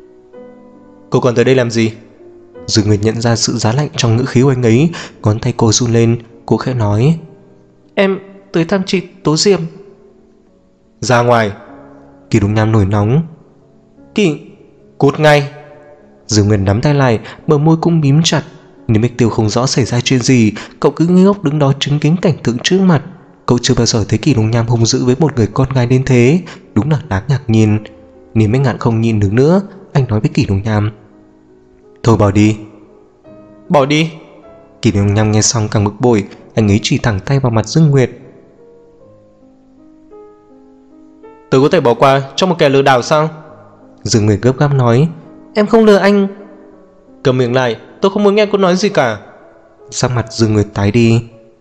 "Cô còn tới đây làm gì?" Dương Nguyệt nhận ra sự giá lạnh trong ngữ khí của anh ấy, ngón tay cô run lên. Cô khẽ nói: "Em tới thăm chị Tố Diệp." "Ra ngoài." Kỳ Đông Nham nổi nóng: "Kỳ, cút ngay." Dương Nguyệt nắm tay lại, bờ môi cũng mím chặt. Nếu Bách Tiêu không rõ xảy ra chuyện gì, cậu cứ ngây ngốc đứng đó chứng kiến cảnh tượng trước mặt. Cậu chưa bao giờ thấy Kỳ Đông Nham hung dữ với một người con gái đến thế, đúng là đáng ngạc nhiên. Niêm Bách Ngạn không nhịn được nữa, anh nói với Kỳ Đông Nham: "Thôi bỏ đi." "Bỏ đi?" Kỳ Đông Nham nghe xong càng bực bội, anh ấy chỉ thẳng tay vào mặt Dương Nguyệt: "Tôi có thể bỏ qua cho một kẻ lừa đảo sao?" Dương Nguyệt gấp gáp nói: "Em không lừa anh." "Cầm miệng lại, tôi không muốn nghe cô nói gì cả." Sắc mặt Dương Nguyệt tái đi.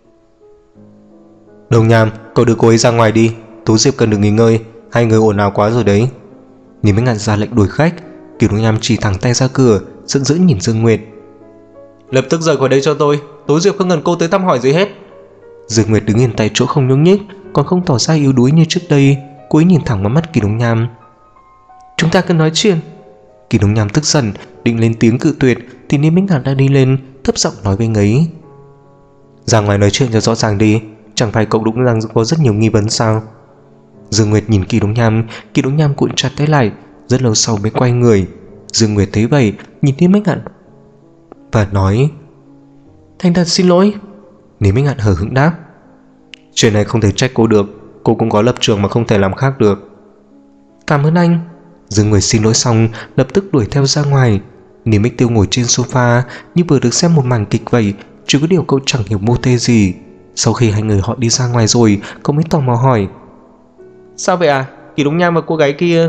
"Đông Nham, cậu đưa cô ấy ra ngoài đi, Tố Diệp cần được nghỉ ngơi, hai người ồn ào quá rồi đấy." Niêm Bách Ngạn ra lệnh đuổi khách. Kỳ Đông Nham chỉ thẳng tay ra cửa, giận dữ nhìn Dương Nguyệt: "Lập tức rời khỏi đây cho tôi, Tố Diệp không cần cô tới thăm hỏi gì hết." Dương Nguyệt đứng yên tại chỗ không nhúc nhích, còn không tỏ ra yếu đuối như trước đây. Cô ấy nhìn thẳng vào mắt Kỳ Đông Nham: "Chúng ta cần nói chuyện." Kỳ Đông Nham tức giận định lên tiếng cự tuyệt thì Niêm Bách Ngạn đã đi lên, thấp giọng nói với anh ấy: "Ra ngoài nói chuyện cho rõ ràng đi, chẳng phải cậu đúng rằng có rất nhiều nghi vấn sao?" Dương Nguyệt nhìn Kỳ Đông Nham cuộn chặt tay lại, rất lâu sau mới quay người. Dương Nguyệt thấy vậy, nhìn Niêm Bách Ngạn và nói: "Thành thật xin lỗi." Niêm Bách Ngạn hờ hững đáp: "Chuyện này không thể trách cô được, cô cũng có lập trường mà không thể làm khác được." "Cảm ơn anh." Dương Nguyệt xin lỗi xong lập tức đuổi theo ra ngoài. Niêm Bách Tiêu ngồi trên sofa như vừa được xem một màn kịch vậy, chỉ có điều cậu chẳng hiểu mô tê gì. Sau khi hai người họ đi ra ngoài rồi, cậu mới tò mò hỏi: "Sao vậy à? Kỳ Đông Nham và cô gái kia..."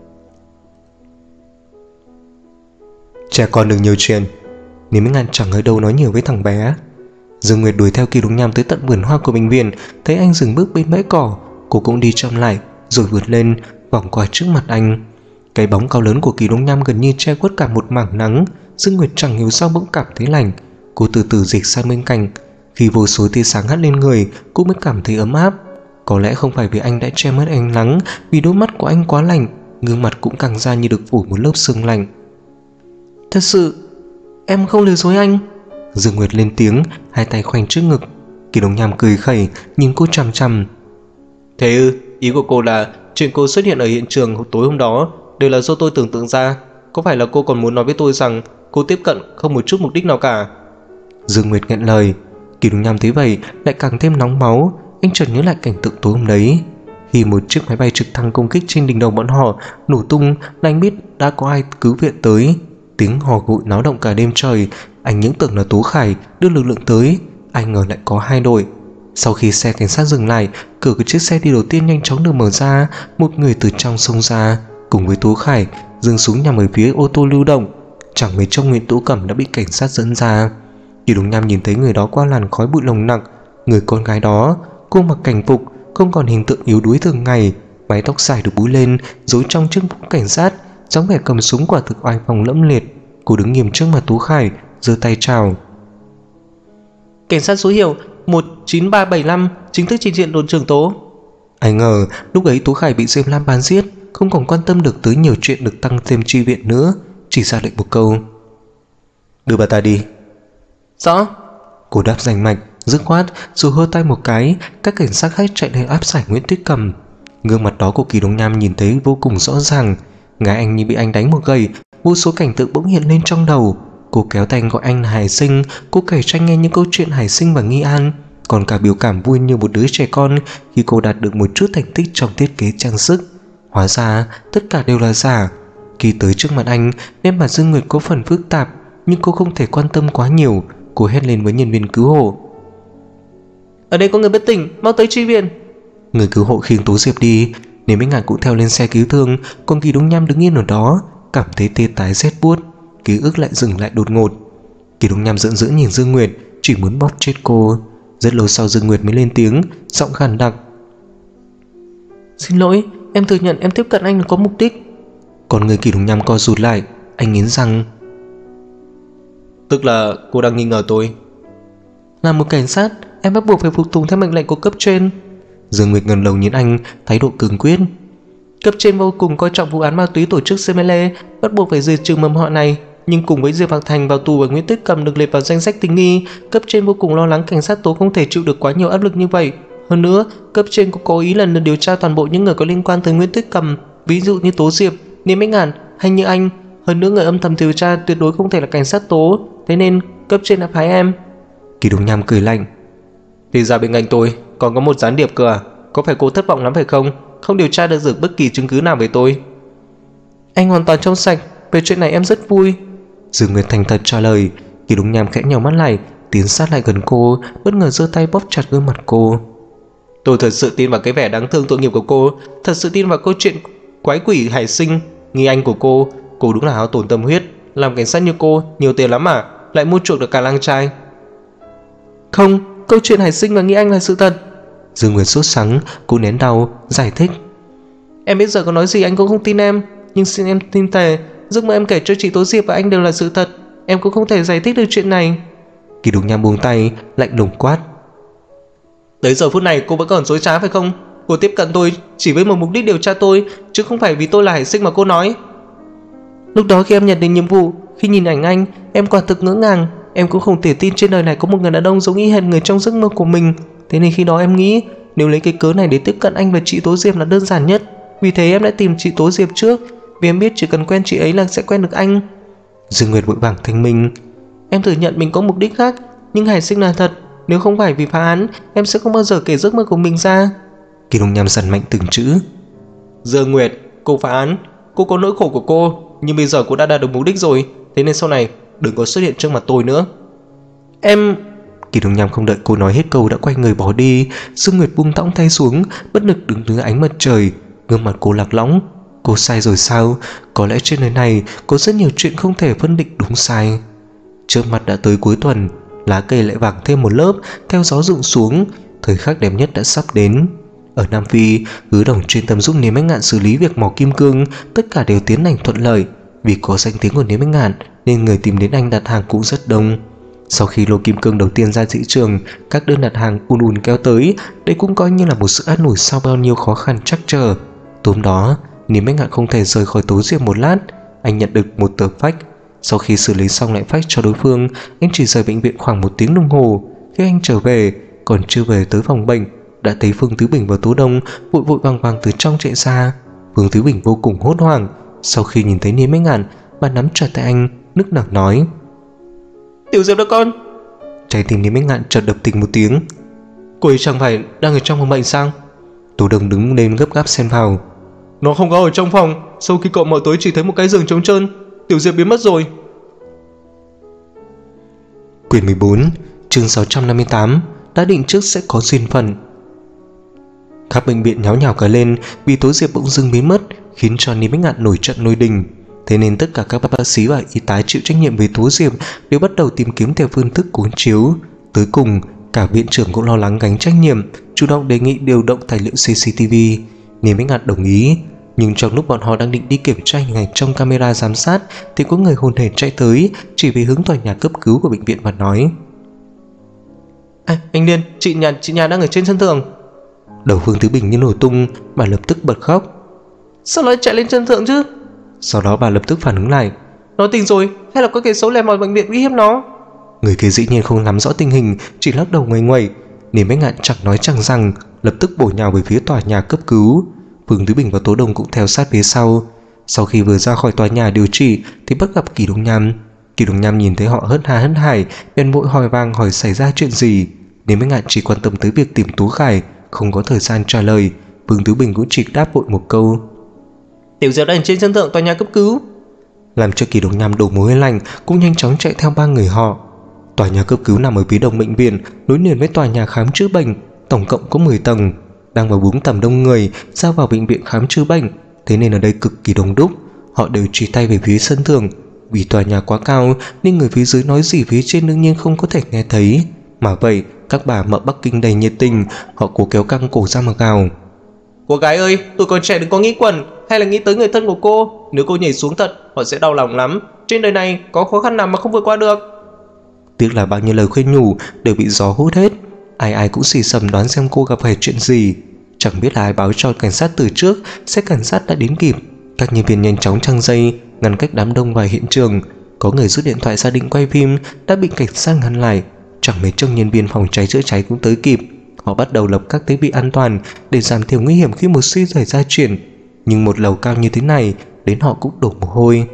"Trẻ con đừng nhiều chuyện." Niêm Bách Ngạn chẳng ở đâu nói nhiều với thằng bé. Dương Nguyệt đuổi theo Kỳ Đông Nham tới tận vườn hoa của bệnh viện, thấy anh dừng bước bên bãi cỏ, cô cũng đi chậm lại rồi vượt lên, vòng qua trước mặt anh. Cái bóng cao lớn của Kỳ Đông Nham gần như che khuất cả một mảng nắng. Dương Nguyệt chẳng hiểu sao bỗng cảm thấy lạnh. Cô từ từ dịch sang bên cạnh. Khi vô số tia sáng hắt lên người, cô mới cảm thấy ấm áp. Có lẽ không phải vì anh đã che mất ánh nắng, vì đôi mắt của anh quá lạnh, gương mặt cũng càng ra như được phủ một lớp sương lạnh. "Thật sự, em không lừa dối anh." Dương Nguyệt lên tiếng, hai tay khoanh trước ngực. Kỳ Đông Nham cười khẩy nhìn cô chằm chằm. Thế ư, ý của cô là chuyện cô xuất hiện ở hiện trường tối hôm đó đều là do tôi tưởng tượng ra? Có phải là cô còn muốn nói với tôi rằng cô tiếp cận không một chút mục đích nào cả? Dương Nguyệt nghẹn lời. Kỳ Đông Nham thấy vậy lại càng thêm nóng máu. Anh chợt nhớ lại cảnh tượng tối hôm đấy, khi một chiếc máy bay trực thăng công kích trên đỉnh đầu bọn họ nổ tung là anh biết đã có ai cứu viện tới. Tiếng hò gụi náo động cả đêm trời. Anh những tưởng là Tố Khải đưa lực lượng tới, ai ngờ lại có hai đội. Sau khi xe cảnh sát dừng lại, cửa của chiếc xe đi đầu tiên nhanh chóng được mở ra. Một người từ trong xông ra cùng với Tố Khải, giương súng nhằm ở phía ô tô lưu động. Chẳng mấy chốc Nguyễn Tố Cẩm đã bị cảnh sát dẫn ra. Kỳ Đông Nham nhìn thấy người đó qua làn khói bụi nồng nặc. Người con gái đó, cô mặc cảnh phục, không còn hình tượng yếu đuối thường ngày, mái tóc dài được búi lên rối trong chiếc mũ cảnh sát, dáng vẻ cầm súng quả thực oai phong lẫm liệt. Cô đứng nghiêm trước mặt Tố Khải, giơ tay chào. Cảnh sát số hiệu 19375 chính thức trình diện đồn trưởng Tố. Ai ngờ lúc ấy Tố Khải bị Diêm Lam bắn giết, không còn quan tâm được tới nhiều chuyện được tăng thêm chi viện nữa, chỉ ra lệnh một câu: đưa bà ta đi. Rõ. Cô đáp rành mạch, dứt khoát rồi hơ tay một cái. Các cảnh sát khác chạy lên áp giải Nguyễn Tuyết Cầm. Gương mặt đó của Kỳ Đông Nham nhìn thấy vô cùng rõ ràng. Ngài anh như bị anh đánh một gậy. Vô số cảnh tượng bỗng hiện lên trong đầu. Cô kéo tay gọi anh là Hải Sinh. Cô kể cho anh nghe những câu chuyện Hải Sinh và Nghi An, còn cả biểu cảm vui như một đứa trẻ con khi cô đạt được một chút thành tích trong thiết kế trang sức. Hóa ra tất cả đều là giả. Khi tới trước mặt anh, nét mặt Dương Nguyệt có phần phức tạp, nhưng cô không thể quan tâm quá nhiều. Cô hét lên với nhân viên cứu hộ: ở đây có người bất tỉnh, mau tới chi viện. Người cứu hộ khiêng Tố Diệp đi. Nếu mấy ngàn cũng theo lên xe cứu thương, còn Kỳ Đông Nham đứng yên ở đó, cảm thấy tê tái rét buốt. Ký ức lại dừng lại đột ngột. Kỳ Đông Nham giận dữ nhìn Dương Nguyệt, chỉ muốn bóp chết cô. Rất lâu sau Dương Nguyệt mới lên tiếng, giọng khàn đặc: xin lỗi, em thừa nhận em tiếp cận anh là có mục đích. Còn người Kỳ Đông Nham co rụt lại, anh nghiến răng: tức là cô đang nghi ngờ tôi? Là một cảnh sát, em bắt buộc phải phục tùng theo mệnh lệnh của cấp trên. Dương Nguyệt ngẩng đầu nhìn anh, thái độ cứng quyết: cấp trên vô cùng coi trọng vụ án ma túy tổ chức Semele, bắt buộc phải diệt trừ mầm họa này. Nhưng cùng với Diệp Hạc Thành vào tù và Nguyễn Tuyết Cầm được liệt vào danh sách tình nghi, cấp trên vô cùng lo lắng cảnh sát Tố không thể chịu được quá nhiều áp lực như vậy. Hơn nữa, cấp trên cũng cố ý lần lượt điều tra toàn bộ những người có liên quan tới Nguyễn Tuyết Cầm, ví dụ như Tố Diệp, Niêm Bách Ngạn hay như anh. Hơn nữa, người âm thầm điều tra tuyệt đối không thể là cảnh sát Tố, thế nên cấp trên đã phái em. Kỳ Đông Nham cười lạnh: thì ra bên cạnh tôi còn có một gián điệp cơ à? Có phải cô thất vọng lắm phải không? Không điều tra được bất kỳ chứng cứ nào về tôi. Anh hoàn toàn trong sạch, về chuyện này em rất vui. Dương Nguyệt thành thật trả lời. Kỳ Đông Nham khẽ nhào mắt lại, tiến sát lại gần cô, bất ngờ giơ tay bóp chặt gương mặt cô. Tôi thật sự tin vào cái vẻ đáng thương tội nghiệp của cô, thật sự tin vào câu chuyện quái quỷ Hải Sinh, Nghi Anh của cô. Cô đúng là hao tổn tâm huyết. Làm cảnh sát như cô nhiều tiền lắm à? Lại mua chuộc được cả làng trai. Không, câu chuyện Hải Sinh và Nghi Anh là sự thật. Dương Nguyệt sốt sắng, cô nén đau, giải thích: em biết giờ có nói gì anh cũng không tin em, nhưng xin em tin thề, giấc mơ em kể cho chị Tố Diệp và anh đều là sự thật. Em cũng không thể giải thích được chuyện này. Kỳ Đông Nham buông tay, lạnh lùng quát: tới giờ phút này cô vẫn còn dối trá phải không? Cô tiếp cận tôi chỉ với một mục đích điều tra tôi, chứ không phải vì tôi là Hải Sinh mà cô nói. Lúc đó khi em nhận được nhiệm vụ, khi nhìn ảnh anh, em quả thực ngỡ ngàng. Em cũng không thể tin trên đời này có một người đàn ông giống y hệt người trong giấc mơ của mình. Thế nên khi đó em nghĩ nếu lấy cái cớ này để tiếp cận anh và chị Tố Diệp là đơn giản nhất. Vì thế em đã tìm chị Tố Diệp trước, vì em biết chỉ cần quen chị ấy là sẽ quen được anh. Dương Nguyệt vội vàng thanh minh: em thừa nhận mình có mục đích khác, nhưng Hải Sinh là thật. Nếu không phải vì phá án, em sẽ không bao giờ kể giấc mơ của mình ra. Kỳ Đông Nham dằn mạnh từng chữ: Dương Nguyệt, cô phá án, cô có nỗi khổ của cô, nhưng bây giờ cô đã đạt được mục đích rồi. Thế nên sau này đừng có xuất hiện trước mặt tôi nữa. Em... Kỳ Đông Nham không đợi cô nói hết câu đã quay người bỏ đi. Dương Nguyệt buông thõng tay xuống, bất lực đứng dưới ánh mặt trời. Gương mặt cô lạc lõng. Cô sai rồi sao? Có lẽ trên đời này có rất nhiều chuyện không thể phân định đúng sai. Trước mặt đã tới cuối tuần, lá cây lại vàng thêm một lớp, theo gió rụng xuống. Thời khắc đẹp nhất đã sắp đến. Ở Nam Phi, Hứa Đồng chuyên tâm giúp Niêm Bách Ngạn xử lý việc mỏ kim cương. Tất cả đều tiến hành thuận lợi. Vì có danh tiếng của Niêm Bách Ngạn nên người tìm đến anh đặt hàng cũng rất đông. Sau khi lô kim cương đầu tiên ra thị trường, các đơn đặt hàng ùn kéo tới. Đây cũng coi như là một sự an ủi sau bao nhiêu khó khăn trắc trở. Tối đó, Niêm Bách Ngạn không thể rời khỏi Tố Diệp một lát. Anh nhận được một tờ fax. Sau khi xử lý xong lại fax cho đối phương, anh chỉ rời bệnh viện khoảng 1 tiếng đồng hồ. Khi anh trở về, còn chưa về tới phòng bệnh, đã thấy Phương Tứ Bình và Tố Đông vội vội vàng vàng từ trong chạy ra. Phương Tứ Bình vô cùng hốt hoảng. Sau khi nhìn thấy Niêm Bách Ngạn, bà nắm chặt tay anh, nức nở nói: "Tiểu Diệp đó con." Trái tim Niêm Bách Ngạn chợt đập thình một tiếng. "Cô ấy chẳng phải đang ở trong phòng bệnh sao?" Tố Đông đứng lên gấp gáp xen vào: "Nó không có ở trong phòng. Sau khi cậu mở tối chỉ thấy một cái giường trống trơn. Tiểu Diệp biến mất rồi." Quyển 14, chương 658, đã định trước sẽ có duyên phận. Các bệnh viện nháo nhào cả lên vì Tố Diệp bỗng dưng biến mất, khiến cho Niêm Bách Ngạn nổi trận lôi đình. Thế nên tất cả các bác sĩ và y tá chịu trách nhiệm về Tố Diệp đều bắt đầu tìm kiếm theo phương thức cuốn chiếu. Tới cùng, cả viện trưởng cũng lo lắng gánh trách nhiệm, chủ động đề nghị điều động tài liệu CCTV. Niêm Bách Ngạn đồng ý, nhưng trong lúc bọn họ đang định đi kiểm tra hình ảnh trong camera giám sát thì có người hồn hển chạy tới, chỉ về hướng tòa nhà cấp cứu của bệnh viện và nói: "Anh Liên, chị nhà đang ở trên sân thượng." Đầu Phương Tứ Bình như nổ tung, bà lập tức bật khóc. "Sao lại chạy lên sân thượng chứ?" Sau đó bà lập tức phản ứng lại: "Nó tỉnh rồi, hay là có kẻ xấu lẻn vào bệnh viện uy hiếp nó?" Người kia dĩ nhiên không nắm rõ tình hình, chỉ lắc đầu nguầy nguậy. Niêm Bách Ngạn chẳng nói chẳng rằng, lập tức bổ nhào về phía tòa nhà cấp cứu. Phương Tứ Bình và Tố Đông cũng theo sát phía sau. Sau khi vừa ra khỏi tòa nhà điều trị thì bắt gặp Kỳ Đông Nham. Kỳ Đông Nham nhìn thấy họ hớt ha hớt hải, bèn vội hỏi vàng hỏi xảy ra chuyện gì. Niêm Bách Ngạn chỉ quan tâm tới việc tìm Tú Khải, không có thời gian trả lời. Phương Tứ Bình cũng chỉ đáp vội một câu: "Tiểu Diệp đang trên sân thượng tòa nhà cấp cứu." Làm cho Kỳ Đông Nham đổ mồ hôi lạnh, cũng nhanh chóng chạy theo ba người họ. Tòa nhà cấp cứu nằm ở phía đông bệnh viện, nối liền với tòa nhà khám chữa bệnh, tổng cộng có 10 tầng, đang vào bốn tầm đông người ra vào bệnh viện khám chữa bệnh, thế nên ở đây cực kỳ đông đúc. Họ đều chỉ tay về phía sân thượng, vì tòa nhà quá cao nên người phía dưới nói gì phía trên đương nhiên không có thể nghe thấy. Mà vậy, các bà mợ Bắc Kinh đầy nhiệt tình, họ cố kéo căng cổ ra mà gào: "Cô gái ơi, tôi còn trẻ đừng có nghĩ quẩn, hay là nghĩ tới người thân của cô. Nếu cô nhảy xuống thật, họ sẽ đau lòng lắm. Trên đời này có khó khăn nào mà không vượt qua được." Tiếc là bao nhiêu lời khuyên nhủ đều bị gió hút hết. Ai ai cũng xì xầm đoán xem cô gặp phải chuyện gì. Chẳng biết là ai báo cho cảnh sát từ trước, xe cảnh sát đã đến kịp. Các nhân viên nhanh chóng trăng dây ngăn cách đám đông vào hiện trường. Có người rút điện thoại ra định quay phim, đã bị cảnh sát ngăn lại. Chẳng mấy chốc nhân viên phòng cháy chữa cháy cũng tới kịp. Họ bắt đầu lập các thiết bị an toàn để giảm thiểu nguy hiểm khi một suy xảy ra chuyện. Nhưng một lầu cao như thế này, đến họ cũng đổ mồ hôi.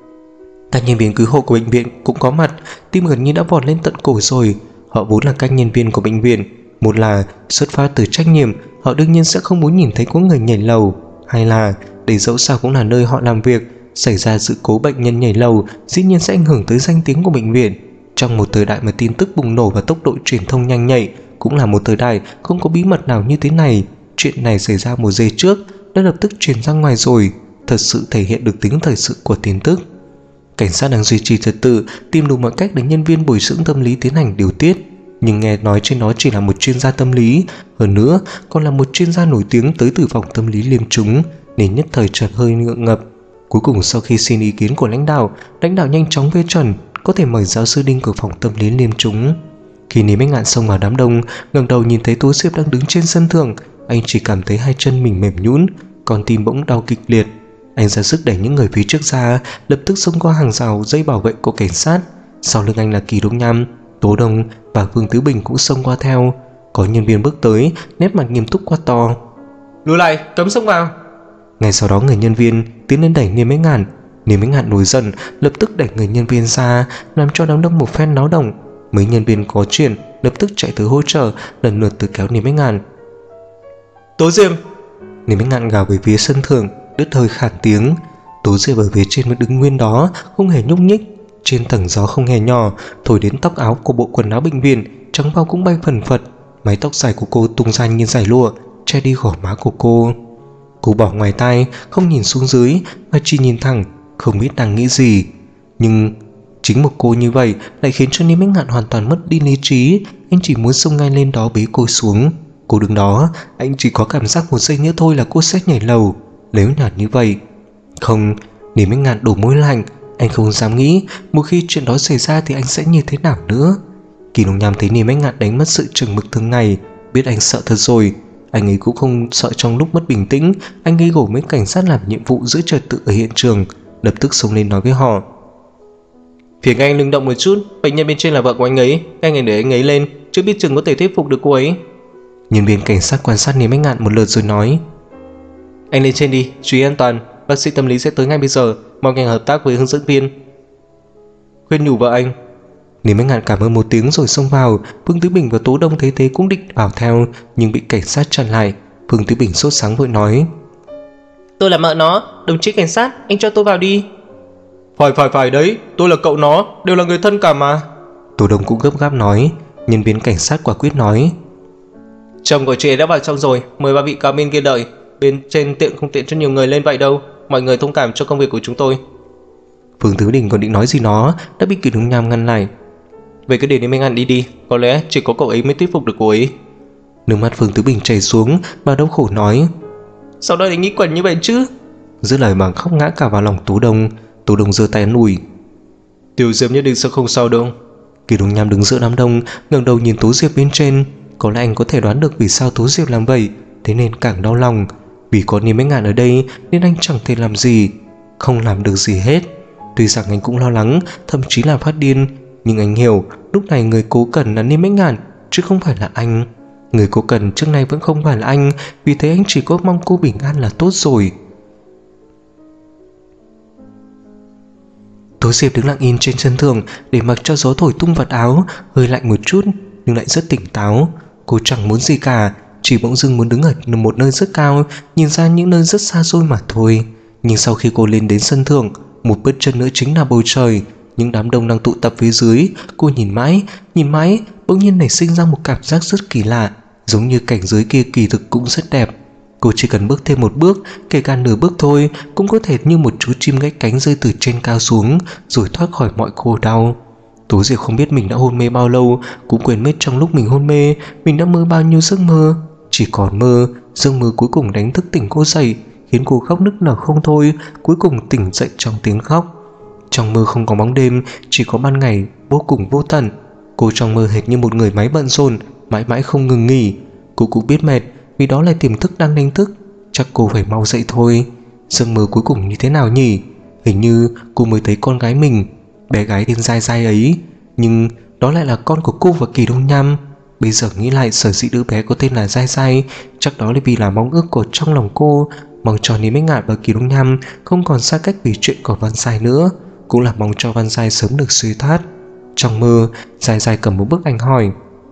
Các nhân viên cứu hộ của bệnh viện cũng có mặt, tim gần như đã vọt lên tận cổ rồi. Họ vốn là các nhân viên của bệnh viện, một là xuất phát từ trách nhiệm, họ đương nhiên sẽ không muốn nhìn thấy có người nhảy lầu, hai là để dẫu sao cũng là nơi họ làm việc, xảy ra sự cố bệnh nhân nhảy lầu dĩ nhiên sẽ ảnh hưởng tới danh tiếng của bệnh viện. Trong một thời đại mà tin tức bùng nổ và tốc độ truyền thông nhanh nhạy, cũng là một thời đại không có bí mật nào như thế này. Chuyện này xảy ra một giây trước đã lập tức truyền ra ngoài rồi, thật sự thể hiện được tính thời sự của tin tức. Cảnh sát đang duy trì trật tự, tìm đủ mọi cách để nhân viên bồi dưỡng tâm lý tiến hành điều tiết. Nhưng nghe nói trên nó chỉ là một chuyên gia tâm lý, hơn nữa còn là một chuyên gia nổi tiếng tới từ phòng tâm lý liêm chúng, nên nhất thời chợt hơi ngượng ngập. Cuối cùng sau khi xin ý kiến của lãnh đạo nhanh chóng phê chuẩn có thể mời giáo sư Đinh của phòng tâm lý liêm chúng. Khi Niêm Bách Ngạn xông vào đám đông, ngẩng đầu nhìn thấy Tố Diệp đang đứng trên sân thượng, anh chỉ cảm thấy hai chân mình mềm nhũn, còn tim bỗng đau kịch liệt. Anh ra sức đẩy những người phía trước ra, lập tức xông qua hàng rào dây bảo vệ của cảnh sát. Sau lưng anh là Kỳ Đông Nham, Tố Đông và Phương Tứ Bình cũng xông qua theo. Có nhân viên bước tới, nét mặt nghiêm túc quát to: "Lùi lại, cấm xông vào!" Ngay sau đó người nhân viên tiến lên đẩy Niêm Bách Ngạn. Niêm Bách Ngạn nổi giận, lập tức đẩy người nhân viên ra, làm cho đám đông một phen náo động. Mấy nhân viên có chuyện lập tức chạy tới hỗ trợ, lần lượt từ kéo Niêm Bách Ngạn. "Tố Diệp!" Niêm Bách Ngạn gào về phía sân thượng, đứt hơi khản tiếng. Tố Diệp ở phía trên vẫn đứng nguyên đó, không hề nhúc nhích. Trên tầng gió không hề nhỏ thổi đến tóc áo của bộ quần áo bệnh viện, trắng bao cũng bay phần phật. Mái tóc dài của cô tung ra như dải lụa, che đi gò má của cô. Cô bỏ ngoài tai, không nhìn xuống dưới mà chỉ nhìn thẳng, không biết đang nghĩ gì. Nhưng chính một cô như vậy lại khiến cho Niêm Bách Ngạn hoàn toàn mất đi lý trí. Anh chỉ muốn xông ngay lên đó bế cô xuống. Cô đứng đó, anh chỉ có cảm giác một giây nữa thôi là cô sẽ nhảy lầu. Nếu nhạt như vậy không, Niêm Bách Ngạn đổ môi lạnh. Anh không dám nghĩ một khi chuyện đó xảy ra thì anh sẽ như thế nào nữa. Kỳ Đông Nham thấy Niêm Bách Ngạn đánh mất sự chừng mực thường ngày, biết anh sợ thật rồi. Anh ấy cũng không sợ trong lúc mất bình tĩnh. Anh ấy gổ mấy cảnh sát làm nhiệm vụ giữ trật tự ở hiện trường, lập tức xông lên nói với họ: Phiền anh đừng động một chút, bệnh nhân bên trên là vợ của anh ấy, anh hãy để anh ấy lên, chưa biết chừng có thể thuyết phục được cô ấy. Nhân viên cảnh sát quan sát Lý Bách Ngạn một lượt rồi nói: Anh lên trên đi, chú ý an toàn, bác sĩ tâm lý sẽ tới ngay bây giờ, mong anh hợp tác với hướng dẫn viên. Khuyên nhủ vợ anh. Lý Bách Ngạn cảm ơn một tiếng rồi xông vào. Phương Tứ Bình và Tố Đông thấy thế cũng định vào theo, nhưng bị cảnh sát chặn lại. Phương Tứ Bình sốt sáng vội nói: Tôi là mợ nó, đồng chí cảnh sát, anh cho tôi vào đi. Phải đấy, tôi là cậu nó, đều là người thân cả mà. Tố Đông cũng gấp gáp nói. Nhân viên cảnh sát quả quyết nói: Chồng của chị ấy đã vào trong rồi, mời ba vị cao bên kia đợi. Bên trên tiện không tiện cho nhiều người lên vậy đâu, mọi người thông cảm cho công việc của chúng tôi. Phương Tứ Bình còn định nói gì nó đã bị Kỳ Đông Nham ngăn lại. Vậy cứ để Lý Minh Ngạn đi, có lẽ chỉ có cậu ấy mới thuyết phục được cô ấy. Nước mắt Phương Tứ Bình chảy xuống, bà đau khổ nói: Sao đây lại nghĩ quẩn như vậy chứ? Dứt lời bà khóc ngã cả vào lòng Tú Đông. Tú Đông giơ tay an ủi: Tiểu Diệp nhất định sẽ không sao đâu. Kỳ Đông Nham đứng giữa đám đông, ngẩng đầu nhìn Tú Diệp bên trên. Có lẽ anh có thể đoán được vì sao Tú Diệp làm vậy, thế nên càng đau lòng. Vì có Lý Minh Ngạn ở đây nên anh chẳng thể làm gì, không làm được gì hết. Tuy rằng anh cũng lo lắng, thậm chí là phát điên, nhưng anh hiểu lúc này người cố cần là Lý Minh Ngạn chứ không phải là anh. Người cô cần trước nay vẫn không phải là anh, vì thế anh chỉ có mong cô bình an là tốt rồi. Tố Diệp đứng lặng yên trên sân thượng để mặc cho gió thổi tung vạt áo, hơi lạnh một chút nhưng lại rất tỉnh táo. Cô chẳng muốn gì cả, chỉ bỗng dưng muốn đứng ở một nơi rất cao, nhìn ra những nơi rất xa xôi mà thôi. Nhưng sau khi cô lên đến sân thượng, một bước chân nữa chính là bầu trời. Những đám đông đang tụ tập phía dưới. Cô nhìn mãi, bỗng nhiên nảy sinh ra một cảm giác rất kỳ lạ, giống như cảnh giới kia kỳ thực cũng rất đẹp. Cô chỉ cần bước thêm một bước, kể cả nửa bước thôi, cũng có thể như một chú chim gãy cánh rơi từ trên cao xuống, rồi thoát khỏi mọi khổ đau. Tố Diệp không biết mình đã hôn mê bao lâu, cũng quên mất trong lúc mình hôn mê mình đã mơ bao nhiêu giấc mơ. Chỉ còn mơ, giấc mơ cuối cùng đánh thức tỉnh cô dậy, khiến cô khóc nức nở không thôi, cuối cùng tỉnh dậy trong tiếng khóc. Trong mơ không có bóng đêm, chỉ có ban ngày vô cùng vô tận. Cô trong mơ hệt như một người máy bận rộn, mãi mãi không ngừng nghỉ. Cô cũng biết mệt, vì đó là tiềm thức đang đánh thức, chắc cô phải mau dậy thôi. Giấc mơ cuối cùng như thế nào nhỉ? Hình như cô mới thấy con gái mình, bé gái tên Giai Giai ấy, nhưng đó lại là con của cô và Kỳ Đông Nham. Bây giờ nghĩ lại, sở dĩ đứa bé có tên là Giai Giai chắc đó là vì là mong ước của trong lòng cô, mong cho Lý Bách Ngạn và Kỳ Đông Nham không còn xa cách vì chuyện của Văn Giai nữa, cũng là mong cho Văn Giai sớm được suy thoát. Trong mơ, Giai Giai cầm một bức ảnh hỏi: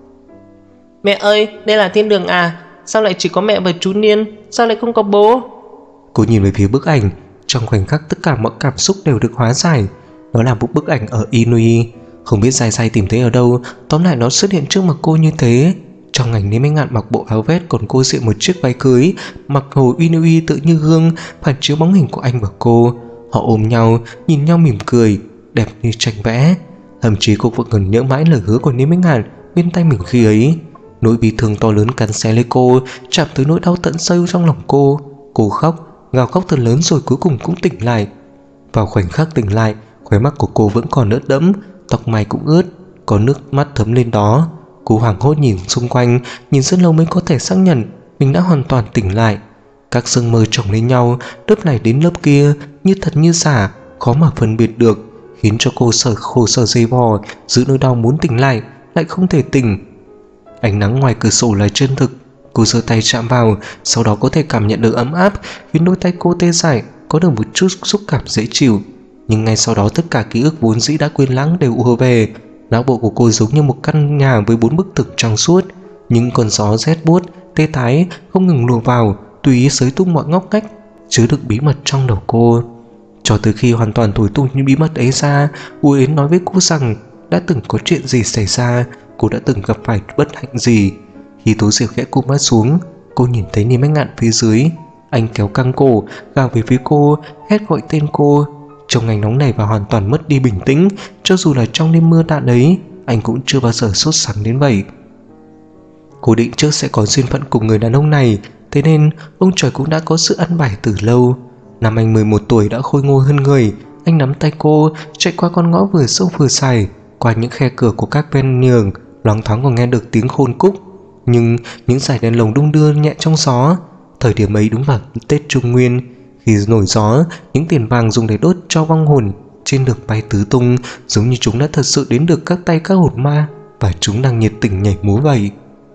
Mẹ ơi, đây là thiên đường à? Sao lại chỉ có mẹ và chú Niên, sao lại không có bố? Cô nhìn về phía bức ảnh, trong khoảnh khắc tất cả mọi cảm xúc đều được hóa giải. Nó là một bức ảnh ở Inui. Không biết Giai Giai tìm thấy ở đâu, tóm lại nó xuất hiện trước mặt cô như thế. Trong ảnh Lý Minh Ngạn mặc bộ áo vest, còn cô diện một chiếc váy cưới, mặc hồ Inui tự như gương, phản chiếu bóng hình của anh và cô. Họ ôm nhau, nhìn nhau mỉm cười, đẹp như tranh vẽ. Thậm chí cô vẫn còn nhớ mãi lời hứa của Lý Minh Ngạn bên tay mình khi ấy. Nỗi bi thương to lớn cắn xé lấy cô, chạm tới nỗi đau tận sâu trong lòng cô. Cô khóc, gào khóc thật lớn rồi cuối cùng cũng tỉnh lại. Vào khoảnh khắc tỉnh lại, khóe mắt của cô vẫn còn ướt đẫm, tóc mai cũng ướt, có nước mắt thấm lên đó. Cô hoảng hốt nhìn xung quanh, nhìn rất lâu mới có thể xác nhận mình đã hoàn toàn tỉnh lại. Các giấc mơ chồng lên nhau, lớp này đến lớp kia, như thật như giả, khó mà phân biệt được, khiến cho cô khổ sở dây vò, giữ nỗi đau muốn tỉnh lại không thể tỉnh. Ánh nắng ngoài cửa sổ là chân thực. Cô giơ tay chạm vào, sau đó có thể cảm nhận được ấm áp, khiến đôi tay cô tê dại, có được một chút xúc cảm dễ chịu. Nhưng ngay sau đó tất cả ký ức vốn dĩ đã quên lãng đều ùa về. Não bộ của cô giống như một căn nhà với 4 bức tường trong suốt. Những con gió rét buốt, tê tái không ngừng lùa vào, tùy ý xới tung mọi ngóc ngách, chứa đựng bí mật trong đầu cô. Cho tới khi hoàn toàn thổi tung những bí mật ấy ra, Uy Yến nói với cô rằng đã từng có chuyện gì xảy ra, cô đã từng gặp phải bất hạnh gì. Khi Tố Diệp khẽ cụp mắt xuống, cô nhìn thấy Lý Bách Ngạn phía dưới. Anh kéo căng cổ, gào về phía cô, hét gọi tên cô. Trông anh nóng nảy và hoàn toàn mất đi bình tĩnh. Cho dù là trong đêm mưa đạn ấy, anh cũng chưa bao giờ sốt sắng đến vậy. Cô định trước sẽ có duyên phận cùng người đàn ông này, thế nên ông trời cũng đã có sự ăn bài từ lâu. Năm anh 11 tuổi đã khôi ngô hơn người. Anh nắm tay cô, chạy qua con ngõ vừa sâu vừa dài, qua những khe cửa của các ven nhường, loáng thoáng còn nghe được tiếng khôn cúc. Nhưng những dải đèn lồng đung đưa nhẹ trong gió. Thời điểm ấy đúng vào Tết Trung Nguyên, khi nổi gió, những tiền vàng dùng để đốt cho vong hồn trên đường bay tứ tung, giống như chúng đã thật sự đến được các tay các hồn ma và chúng đang nhiệt tình nhảy múa vậy.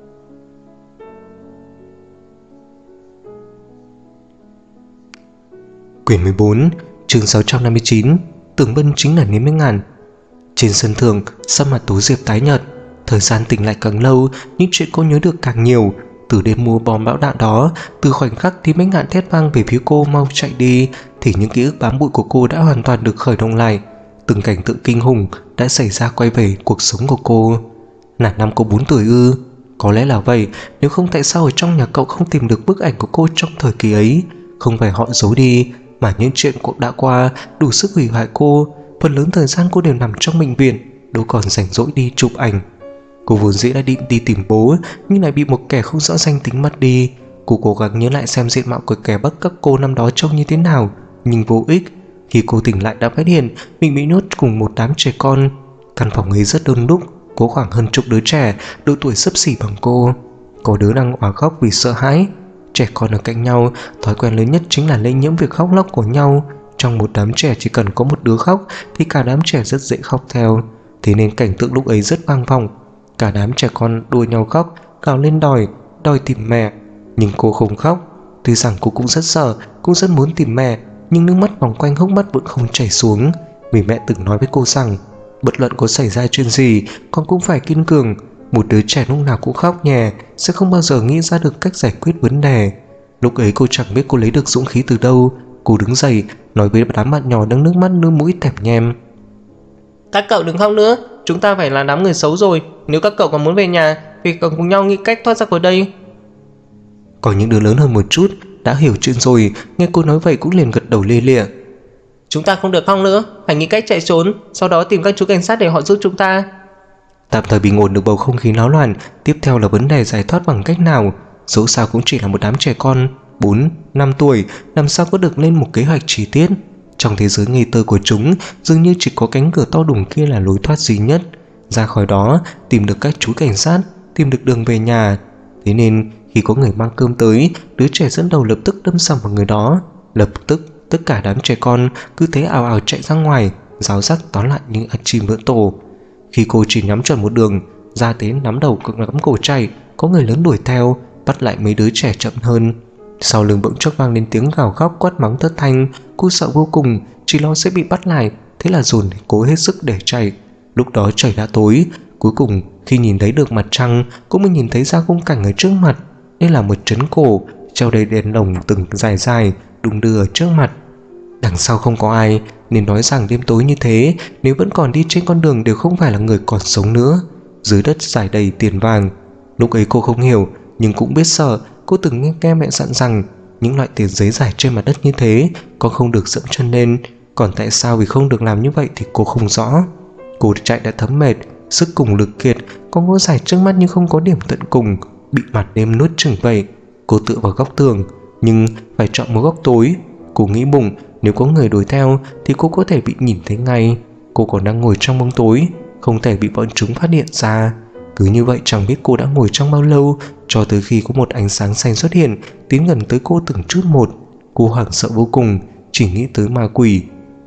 Quyển 14, chương 659, Tưởng Bân chính là Niêm Minh Ngạn. Trên sân thượng, sắc mặt Tố Diệp tái nhợt. Thời gian tỉnh lại càng lâu, những chuyện cô nhớ được càng nhiều. Từ đêm mua bom bão đạn đó, từ khoảnh khắc Niêm Minh Ngạn thét vang về phía cô mau chạy đi, thì những ký ức bám bụi của cô đã hoàn toàn được khởi động lại. Từng cảnh tượng kinh hùng đã xảy ra quay về cuộc sống của cô. Là năm cô 4 tuổi ư? Có lẽ là vậy, nếu không tại sao ở trong nhà cậu không tìm được bức ảnh của cô trong thời kỳ ấy? Không phải họ giấu đi, mà những chuyện cô đã qua đủ sức hủy hoại cô. Phần lớn thời gian cô đều nằm trong bệnh viện, đâu còn rảnh rỗi đi chụp ảnh. Cô vốn dĩ đã định đi tìm bố, nhưng lại bị một kẻ không rõ danh tính mất đi. Cô cố gắng nhớ lại xem diện mạo của kẻ bắt cóc cô năm đó trông như thế nào, nhưng vô ích. Khi cô tỉnh lại đã phát hiện mình bị nhốt cùng một đám trẻ con. Căn phòng ấy rất đông đúc, có khoảng hơn chục đứa trẻ, độ tuổi xấp xỉ bằng cô. Có đứa đang òa khóc vì sợ hãi. Trẻ con ở cạnh nhau, thói quen lớn nhất chính là lây nhiễm việc khóc lóc của nhau. Trong một đám trẻ chỉ cần có một đứa khóc thì cả đám trẻ rất dễ khóc theo. Thế nên cảnh tượng lúc ấy rất vang vọng. Cả đám trẻ con đua nhau khóc, gào lên đòi tìm mẹ. Nhưng cô không khóc. Tuy rằng cô cũng rất sợ, cũng rất muốn tìm mẹ, nhưng nước mắt vòng quanh hốc mắt vẫn không chảy xuống. Vì mẹ từng nói với cô rằng bất luận có xảy ra chuyện gì, con cũng phải kiên cường. Một đứa trẻ lúc nào cũng khóc nhè sẽ không bao giờ nghĩ ra được cách giải quyết vấn đề. Lúc ấy cô chẳng biết cô lấy được dũng khí từ đâu. Cô đứng dậy nói với đám bạn nhỏ đang nước mắt nước mũi tèm nhem: các cậu đừng khóc nữa, chúng ta phải là đám người xấu rồi. Nếu các cậu còn muốn về nhà thì cần cùng nhau nghĩ cách thoát ra khỏi đây. Có những đứa lớn hơn một chút đã hiểu chuyện rồi, nghe cô nói vậy cũng liền gật đầu lia lịa. Chúng ta không được khóc nữa, phải nghĩ cách chạy trốn, sau đó tìm các chú cảnh sát để họ giúp chúng ta. Tạm thời bình ổn được bầu không khí náo loạn, tiếp theo là vấn đề giải thoát bằng cách nào. Dẫu sao cũng chỉ là một đám trẻ con 4-5 tuổi, làm sao có được lên một kế hoạch chi tiết. Trong thế giới ngây thơ của chúng, dường như chỉ có cánh cửa to đùng kia là lối thoát duy nhất. Ra khỏi đó, tìm được các chú cảnh sát, tìm được đường về nhà. Thế nên khi có người mang cơm tới, đứa trẻ dẫn đầu lập tức đâm sầm vào người đó. Lập tức tất cả đám trẻ con cứ thế ào ào chạy ra ngoài, ráo rắc tóm lại những ăn chim vỡ tổ. Khi cô chỉ nhắm chuẩn một đường, ra đến nắm đầu nắm cổ chạy, có người lớn đuổi theo, bắt lại mấy đứa trẻ chậm hơn. Sau lưng bỗng chốc vang lên tiếng gào khóc quát mắng thất thanh. Cô sợ vô cùng, chỉ lo sẽ bị bắt lại, thế là dồn cố hết sức để chạy. Lúc đó trời đã tối. Cuối cùng khi nhìn thấy được mặt trăng, cũng mới nhìn thấy ra khung cảnh ở trước mặt. Đây là một trấn cổ treo đầy đèn lồng từng dài dài đung đưa ở trước mặt. Đằng sau không có ai, nên nói rằng đêm tối như thế, nếu vẫn còn đi trên con đường đều không phải là người còn sống nữa. Dưới đất trải đầy tiền vàng. Lúc ấy cô không hiểu, nhưng cũng biết sợ. Cô từng nghe mẹ dặn rằng những loại tiền giấy rải trên mặt đất như thế con không được dẫm chân lên. Còn tại sao vì không được làm như vậy thì cô không rõ. Cô chạy đã thấm mệt, sức cùng lực kiệt, con ngõ dài trước mắt nhưng không có điểm tận cùng, bị mặt đêm nuốt chửng vậy. Cô tựa vào góc tường, nhưng phải chọn một góc tối. Cô nghĩ bụng nếu có người đuổi theo thì cô có thể bị nhìn thấy ngay. Cô còn đang ngồi trong bóng tối, không thể bị bọn chúng phát hiện ra. Cứ như vậy chẳng biết cô đã ngồi trong bao lâu, cho tới khi có một ánh sáng xanh xuất hiện, tiến gần tới cô từng chút một. Cô hoảng sợ vô cùng, chỉ nghĩ tới ma quỷ.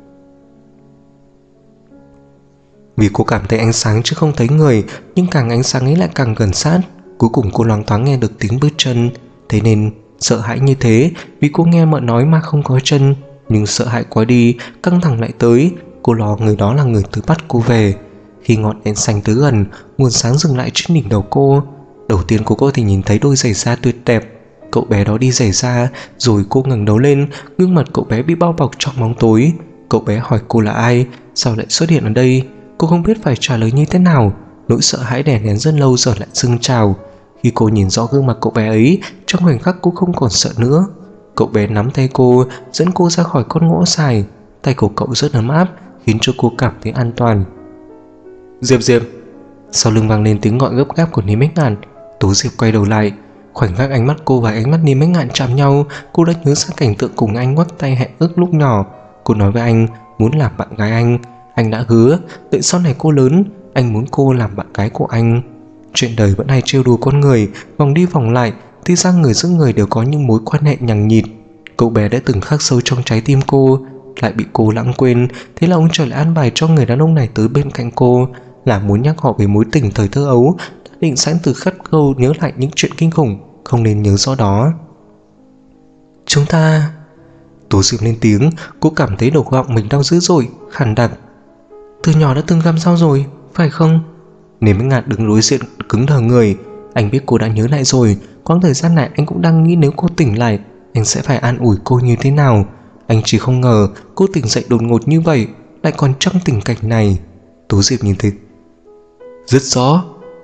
Vì cô cảm thấy ánh sáng chứ không thấy người, nhưng càng ánh sáng ấy lại càng gần sát. Cuối cùng cô loáng thoáng nghe được tiếng bước chân. Thế nên sợ hãi như thế, vì cô nghe mợ nói ma không có chân. Nhưng sợ hãi quá đi, căng thẳng lại tới. Cô lo người đó là người tới bắt cô về. Khi ngọn đèn xanh tới gần, nguồn sáng dừng lại trên đỉnh đầu cô. Đầu tiên cô có thể nhìn thấy đôi giày da tuyệt đẹp. Cậu bé đó đi giày da, rồi cô ngẩng đầu lên, gương mặt cậu bé bị bao bọc trong bóng tối. Cậu bé hỏi cô là ai, sao lại xuất hiện ở đây. Cô không biết phải trả lời như thế nào. Nỗi sợ hãi đè nén rất lâu giờ lại dâng trào. Khi cô nhìn rõ gương mặt cậu bé ấy, trong khoảnh khắc cô không còn sợ nữa. Cậu bé nắm tay cô, dẫn cô ra khỏi con ngõ dài. Tay của cậu rất ấm áp, khiến cho cô cảm thấy an toàn. Diệp Diệp. Sau lưng vang lên tiếng gọi gấp gáp của Niêm Minh Ngạn. Tố Diệp quay đầu lại. Khoảnh khắc ánh mắt cô và ánh mắt Niêm Minh Ngạn chạm nhau, cô đã nhớ ra cảnh tượng cùng anh ngoắc tay hẹn ước lúc nhỏ. Cô nói với anh muốn làm bạn gái anh. Anh đã hứa đợi sau này cô lớn, anh muốn cô làm bạn gái của anh. Chuyện đời vẫn hay trêu đùa con người, vòng đi vòng lại, thì ra người giữa người đều có những mối quan hệ nhằng nhịt. Cậu bé đã từng khắc sâu trong trái tim cô. lại bị cô lãng quên. Thế là ông trời lại an bài cho người đàn ông này tới bên cạnh cô, là muốn nhắc họ về mối tình thời thơ ấu, đã định sẵn từ khắc câu nhớ lại những chuyện kinh khủng không nên nhớ rõ đó. Chúng ta... Tú Diệp lên tiếng. Cô cảm thấy đầu gọng mình đau dữ dội, khàn đặc. Từ nhỏ đã từng găm sao rồi, phải không? Nếu mấy ngạt đứng đối diện cứng đờ người. Anh biết cô đã nhớ lại rồi. Quãng thời gian này anh cũng đang nghĩ nếu cô tỉnh lại, anh sẽ phải an ủi cô như thế nào. Anh chỉ không ngờ cô tỉnh dậy đột ngột như vậy, lại còn trong tình cảnh này. Tú Diệp nhìn thấy rất rõ.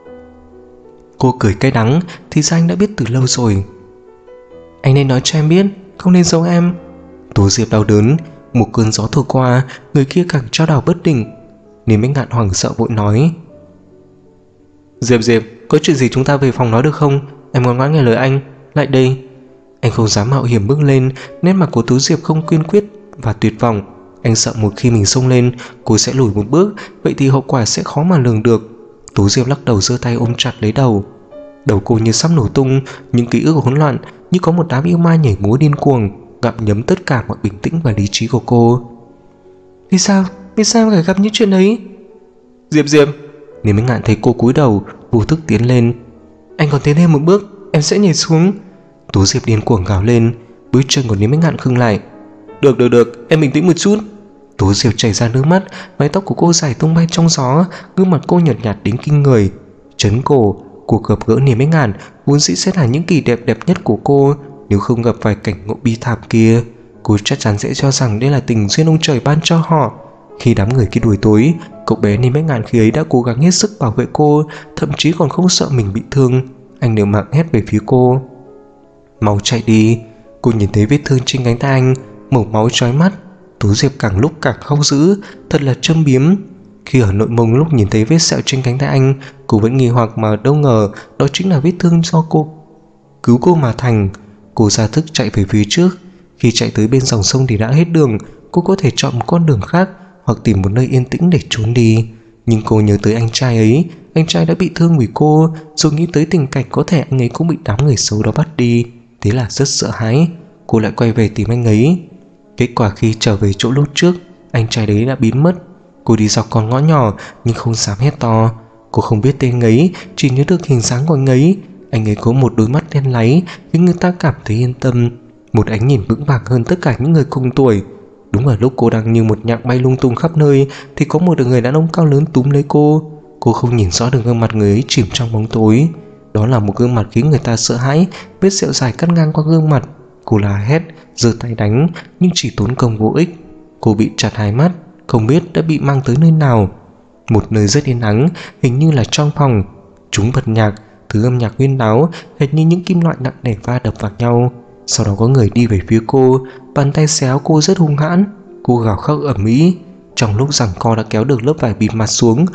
Cô cười cay đắng. Thì ra anh đã biết từ lâu rồi. Anh nên nói cho em biết, không nên giấu em. Tú Diệp đau đớn. Một cơn gió thổi qua, người kia càng trao đảo bất định. Nên mấy ngạn hoảng sợ vội nói: Diệp, có chuyện gì chúng ta về phòng nói được không? Em ngoan ngoãn nghe lời anh, lại đây. Anh không dám mạo hiểm bước lên. Nét mặt của Tú Diệp không kiên quyết và tuyệt vọng. Anh sợ một khi mình xông lên, cô sẽ lùi một bước, vậy thì hậu quả sẽ khó mà lường được. Tú Diệp lắc đầu, giơ tay ôm chặt lấy đầu. Đầu cô như sắp nổ tung. Những ký ức hỗn loạn như có một đám yêu ma nhảy múa điên cuồng, gặm nhấm tất cả mọi bình tĩnh và lý trí của cô. Vì sao phải gặp những chuyện ấy? Diệp, nếu mấy ngạn thấy cô cúi đầu, vô thức tiến lên. Anh còn tiến thêm một bước, em sẽ nhảy xuống. Tú Diệp điên cuồng gào lên. Bước chân của Niêm Mấy Ngạn khựng lại. Được, em bình tĩnh một chút. Tú Diệp chảy ra nước mắt. Mái tóc của cô dài tung bay trong gió, gương mặt cô nhợt nhạt đến kinh người. Trấn cổ, cuộc gặp gỡ Niêm Mấy Ngạn vốn dĩ sẽ là những kỷ đẹp nhất của cô. Nếu không gặp phải cảnh ngộ bi thảm kia, cô chắc chắn sẽ cho rằng đây là tình duyên ông trời ban cho họ. Khi đám người kia đuổi tối, cậu bé Niêm Mấy Ngạn khi ấy đã cố gắng hết sức bảo vệ cô, thậm chí còn không sợ mình bị thương. Anh đều mạng hét về phía cô: Mau chạy đi. Cô nhìn thấy vết thương trên cánh tay anh, màu máu chói mắt. Tú Diệp càng lúc càng khóc dữ, thật là châm biếm. Khi ở nội mông lúc nhìn thấy vết sẹo trên cánh tay anh, cô vẫn nghi hoặc mà đâu ngờ đó chính là vết thương do cô cứu cô mà thành. Cô ra thức chạy về phía trước. Khi chạy tới bên dòng sông thì đã hết đường. Cô có thể chọn một con đường khác hoặc tìm một nơi yên tĩnh để trốn đi. Nhưng cô nhớ tới anh trai ấy. Anh trai đã bị thương vì cô, rồi nghĩ tới tình cảnh có thể anh ấy cũng bị đám người xấu đó bắt đi. Thế là rất sợ hãi. Cô lại quay về tìm anh ấy. Kết quả khi trở về chỗ lúc trước, anh trai đấy đã biến mất. Cô đi dọc con ngõ nhỏ nhưng không dám hét to. Cô không biết tên ấy, chỉ nhớ được hình dáng của anh ấy. Anh ấy có một đôi mắt đen láy khiến người ta cảm thấy yên tâm, một ánh nhìn vững vàng hơn tất cả những người cùng tuổi. Đúng ở lúc cô đang như một nhạc bay lung tung khắp nơi thì có một người đàn ông cao lớn túm lấy cô. Cô không nhìn rõ được gương mặt người ấy chìm trong bóng tối. Đó là một gương mặt khiến người ta sợ hãi, vết sẹo dài cắt ngang qua gương mặt. Cô la hét, giơ tay đánh nhưng chỉ tốn công vô ích. Cô bị chặt hai mắt, không biết đã bị mang tới nơi nào. Một nơi rất yên ắng, hình như là trong phòng. Chúng bật nhạc, thứ âm nhạc huyên náo, hệt như những kim loại nặng nề va đập vào nhau. Sau đó có người đi về phía cô, bàn tay xéo cô rất hung hãn. Cô gào khóc ầm ĩ. Trong lúc giằng co đã kéo được lớp vải bịt mặt xuống.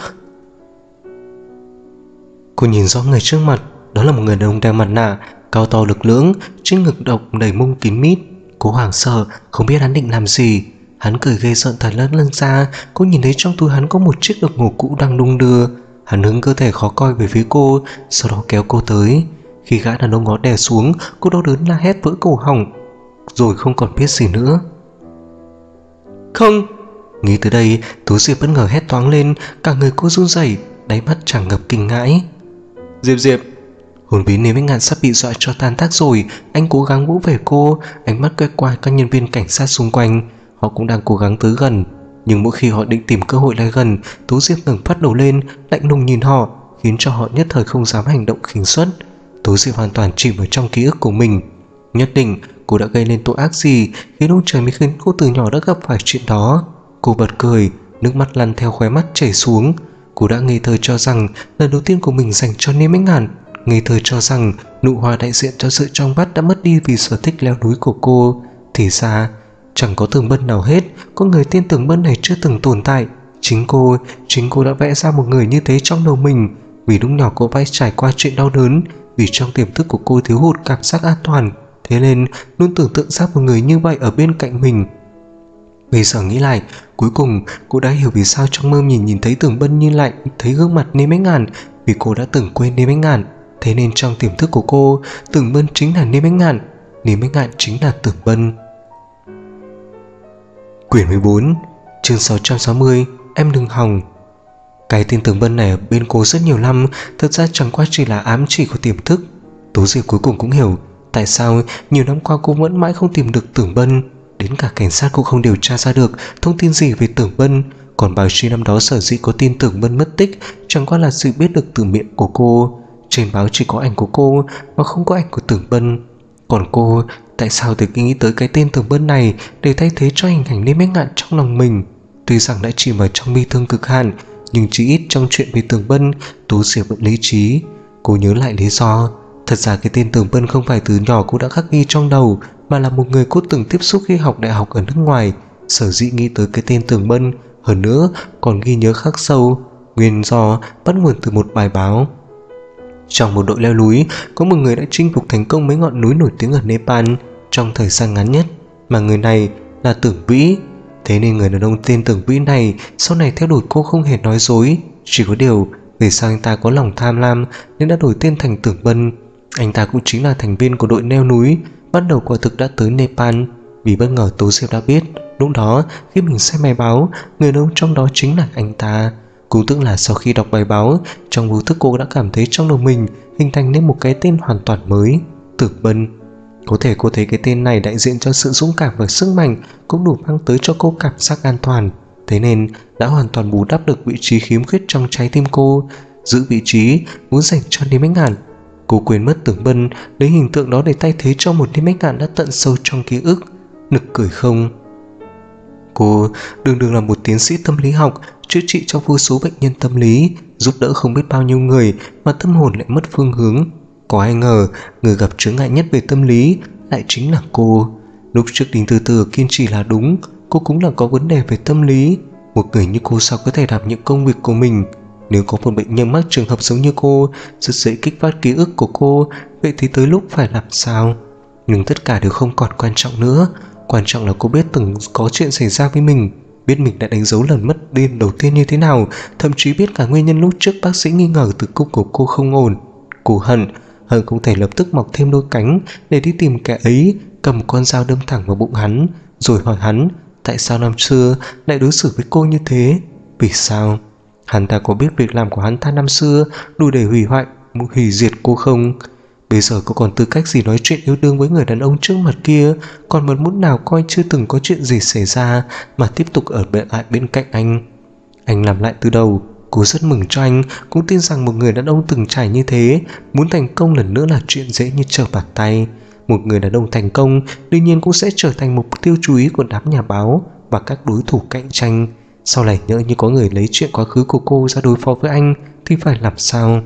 Cô nhìn rõ người trước mặt. Đó là một người đàn ông đeo mặt nạ, cao to lực lưỡng, trên ngực độc đầy mông kín mít. Cô hoảng sợ, không biết hắn định làm gì. Hắn cười ghê rợn thật lân ra. Cô nhìn thấy trong túi hắn có một chiếc đồng hồ cũ đang đung đưa. Hắn hướng cơ thể khó coi về phía cô, sau đó kéo cô tới. Khi gã đàn ông ngó đè xuống, cô đau đớn la hét vỡ cổ họng, rồi không còn biết gì nữa. Không! Nghĩ tới đây, Tú Diệp bất ngờ hét toáng lên. Cả người cô run rẩy, đáy mắt tràn ngập kinh ngãi. Diệp! Hồn vía Niêm Mấy Ngạn sắp bị dọa cho tan tác rồi. Anh cố gắng vỗ về cô, ánh mắt quét qua các nhân viên cảnh sát xung quanh. Họ cũng đang cố gắng tới gần, nhưng mỗi khi họ định tìm cơ hội lại gần, Tú Diệp ngẩng phát đầu lên, lạnh lùng nhìn họ, khiến cho họ nhất thời không dám hành động khinh suất. Tú Diệp hoàn toàn chìm vào trong ký ức của mình. Nhất định cô đã gây nên tội ác gì khiến ông trời mới khiến cô từ nhỏ đã gặp phải chuyện đó. Cô bật cười, nước mắt lăn theo khóe mắt chảy xuống. Cô đã ngây thơ cho rằng lần đầu tiên của mình dành cho Niêm Mấy Ngạn, ngây thơ cho rằng nụ hoa đại diện cho sự trong vắt đã mất đi vì sở thích leo núi của cô. Thì ra chẳng có Tường Bân nào hết. Có người tên Tường Bân này chưa từng tồn tại. Chính cô đã vẽ ra một người như thế trong đầu mình. Vì lúc nhỏ cô phải trải qua chuyện đau đớn, vì trong tiềm thức của cô thiếu hụt cảm giác an toàn, thế nên luôn tưởng tượng ra một người như vậy ở bên cạnh mình. Bây giờ nghĩ lại, cuối cùng cô đã hiểu vì sao trong mơ nhìn thấy Tường Bân như lại thấy gương mặt Niêm Mấy Ngạn. Vì cô đã từng quên Niêm Mấy Ngạn, thế nên trong tiềm thức của cô, Tường Bân chính là Niêm Mấy Ngạn, Niêm Mấy Ngạn chính là Tường Bân. Quyển 14, chương 660, em đừng hòng. Cái tên Tưởng Bân này ở bên cô rất nhiều năm, thật ra chẳng qua chỉ là ám chỉ của tiềm thức. Tố Diệp cuối cùng cũng hiểu tại sao nhiều năm qua cô vẫn mãi không tìm được Tưởng Bân. Đến cả cảnh sát cũng không điều tra ra được thông tin gì về Tưởng Bân. Còn báo chí năm đó sở dĩ có tin Tưởng Bân mất tích chẳng qua là sự biết được từ miệng của cô. Trên báo chỉ có ảnh của cô mà không có ảnh của Tưởng Bân. Còn cô, tại sao tự nghĩ tới cái tên Tưởng Bân này để thay thế cho hình ảnh Lê Bách Ngạn trong lòng mình? Tuy rằng đã chìm vào trong bi thương cực hạn, nhưng chỉ ít trong chuyện về Tưởng Bân, Tố Diệp vẫn lý trí. Cô nhớ lại lý do. Thật ra cái tên Tưởng Bân không phải từ nhỏ cô đã khắc ghi trong đầu, mà là một người cô từng tiếp xúc khi học đại học ở nước ngoài. Sở dĩ nghĩ tới cái tên Tưởng Bân, hơn nữa còn ghi nhớ khắc sâu. Nguyên do bắt nguồn từ một bài báo. Trong một đội leo núi, có một người đã chinh phục thành công mấy ngọn núi nổi tiếng ở Nepal trong thời gian ngắn nhất, mà người này là Tưởng Vĩ. Thế nên người đàn ông tên Tưởng Vĩ này sau này theo đuổi cô không hề nói dối. Chỉ có điều về sau anh ta có lòng tham lam nên đã đổi tên thành Tưởng Bân. Anh ta cũng chính là thành viên của đội leo núi bắt đầu quả thực đã tới Nepal. Vì bất ngờ Tố Diệp đã biết lúc đó khi mình xem bài báo, người đàn ông trong đó chính là anh ta. Cũng tức là sau khi đọc bài báo, trong vô thức cô đã cảm thấy trong đầu mình hình thành nên một cái tên hoàn toàn mới, Tưởng Bân. Có thể cô thấy cái tên này đại diện cho sự dũng cảm và sức mạnh, cũng đủ mang tới cho cô cảm giác an toàn. Thế nên đã hoàn toàn bù đắp được vị trí khiếm khuyết trong trái tim cô, giữ vị trí muốn dành cho Lê Bách Ngạn. Cô quên mất Tưởng Bân, lấy hình tượng đó để thay thế cho một Lê Bách Ngạn đã tận sâu trong ký ức. Nực cười không? Cô đương là một tiến sĩ tâm lý học, chữa trị cho vô số bệnh nhân tâm lý, giúp đỡ không biết bao nhiêu người mà tâm hồn lại mất phương hướng. Có ai ngờ người gặp chướng ngại nhất về tâm lý lại chính là cô. Lúc trước Đinh Từ Từ kiên trì là đúng, cô cũng là có vấn đề về tâm lý. Một người như cô sao có thể đảm nhiệm công việc của mình? Nếu có một bệnh nhân mắc trường hợp giống như cô, rất dễ kích phát ký ức của cô, vậy thì tới lúc phải làm sao? Nhưng tất cả đều không còn quan trọng nữa. Quan trọng là cô biết từng có chuyện xảy ra với mình, biết mình đã đánh dấu lần mất điên đầu tiên như thế nào, thậm chí biết cả nguyên nhân lúc trước bác sĩ nghi ngờ tử cung của cô không ổn. Cô hận không thể lập tức mọc thêm đôi cánh để đi tìm kẻ ấy, cầm một con dao đâm thẳng vào bụng hắn, rồi hỏi hắn tại sao năm xưa lại đối xử với cô như thế. Vì sao? Hắn ta có biết việc làm của hắn ta năm xưa đủ để hủy diệt cô không? Bây giờ cô còn tư cách gì nói chuyện yêu đương với người đàn ông trước mặt kia, còn một mút nào coi chưa từng có chuyện gì xảy ra mà tiếp tục ở lại bên cạnh anh. Anh làm lại từ đầu. Cô rất mừng cho anh, cũng tin rằng một người đàn ông từng trải như thế, muốn thành công lần nữa là chuyện dễ như trở bàn tay. Một người đàn ông thành công đương nhiên cũng sẽ trở thành mục tiêu chú ý của đám nhà báo và các đối thủ cạnh tranh. Sau này nhỡ như có người lấy chuyện quá khứ của cô ra đối phó với anh thì phải làm sao?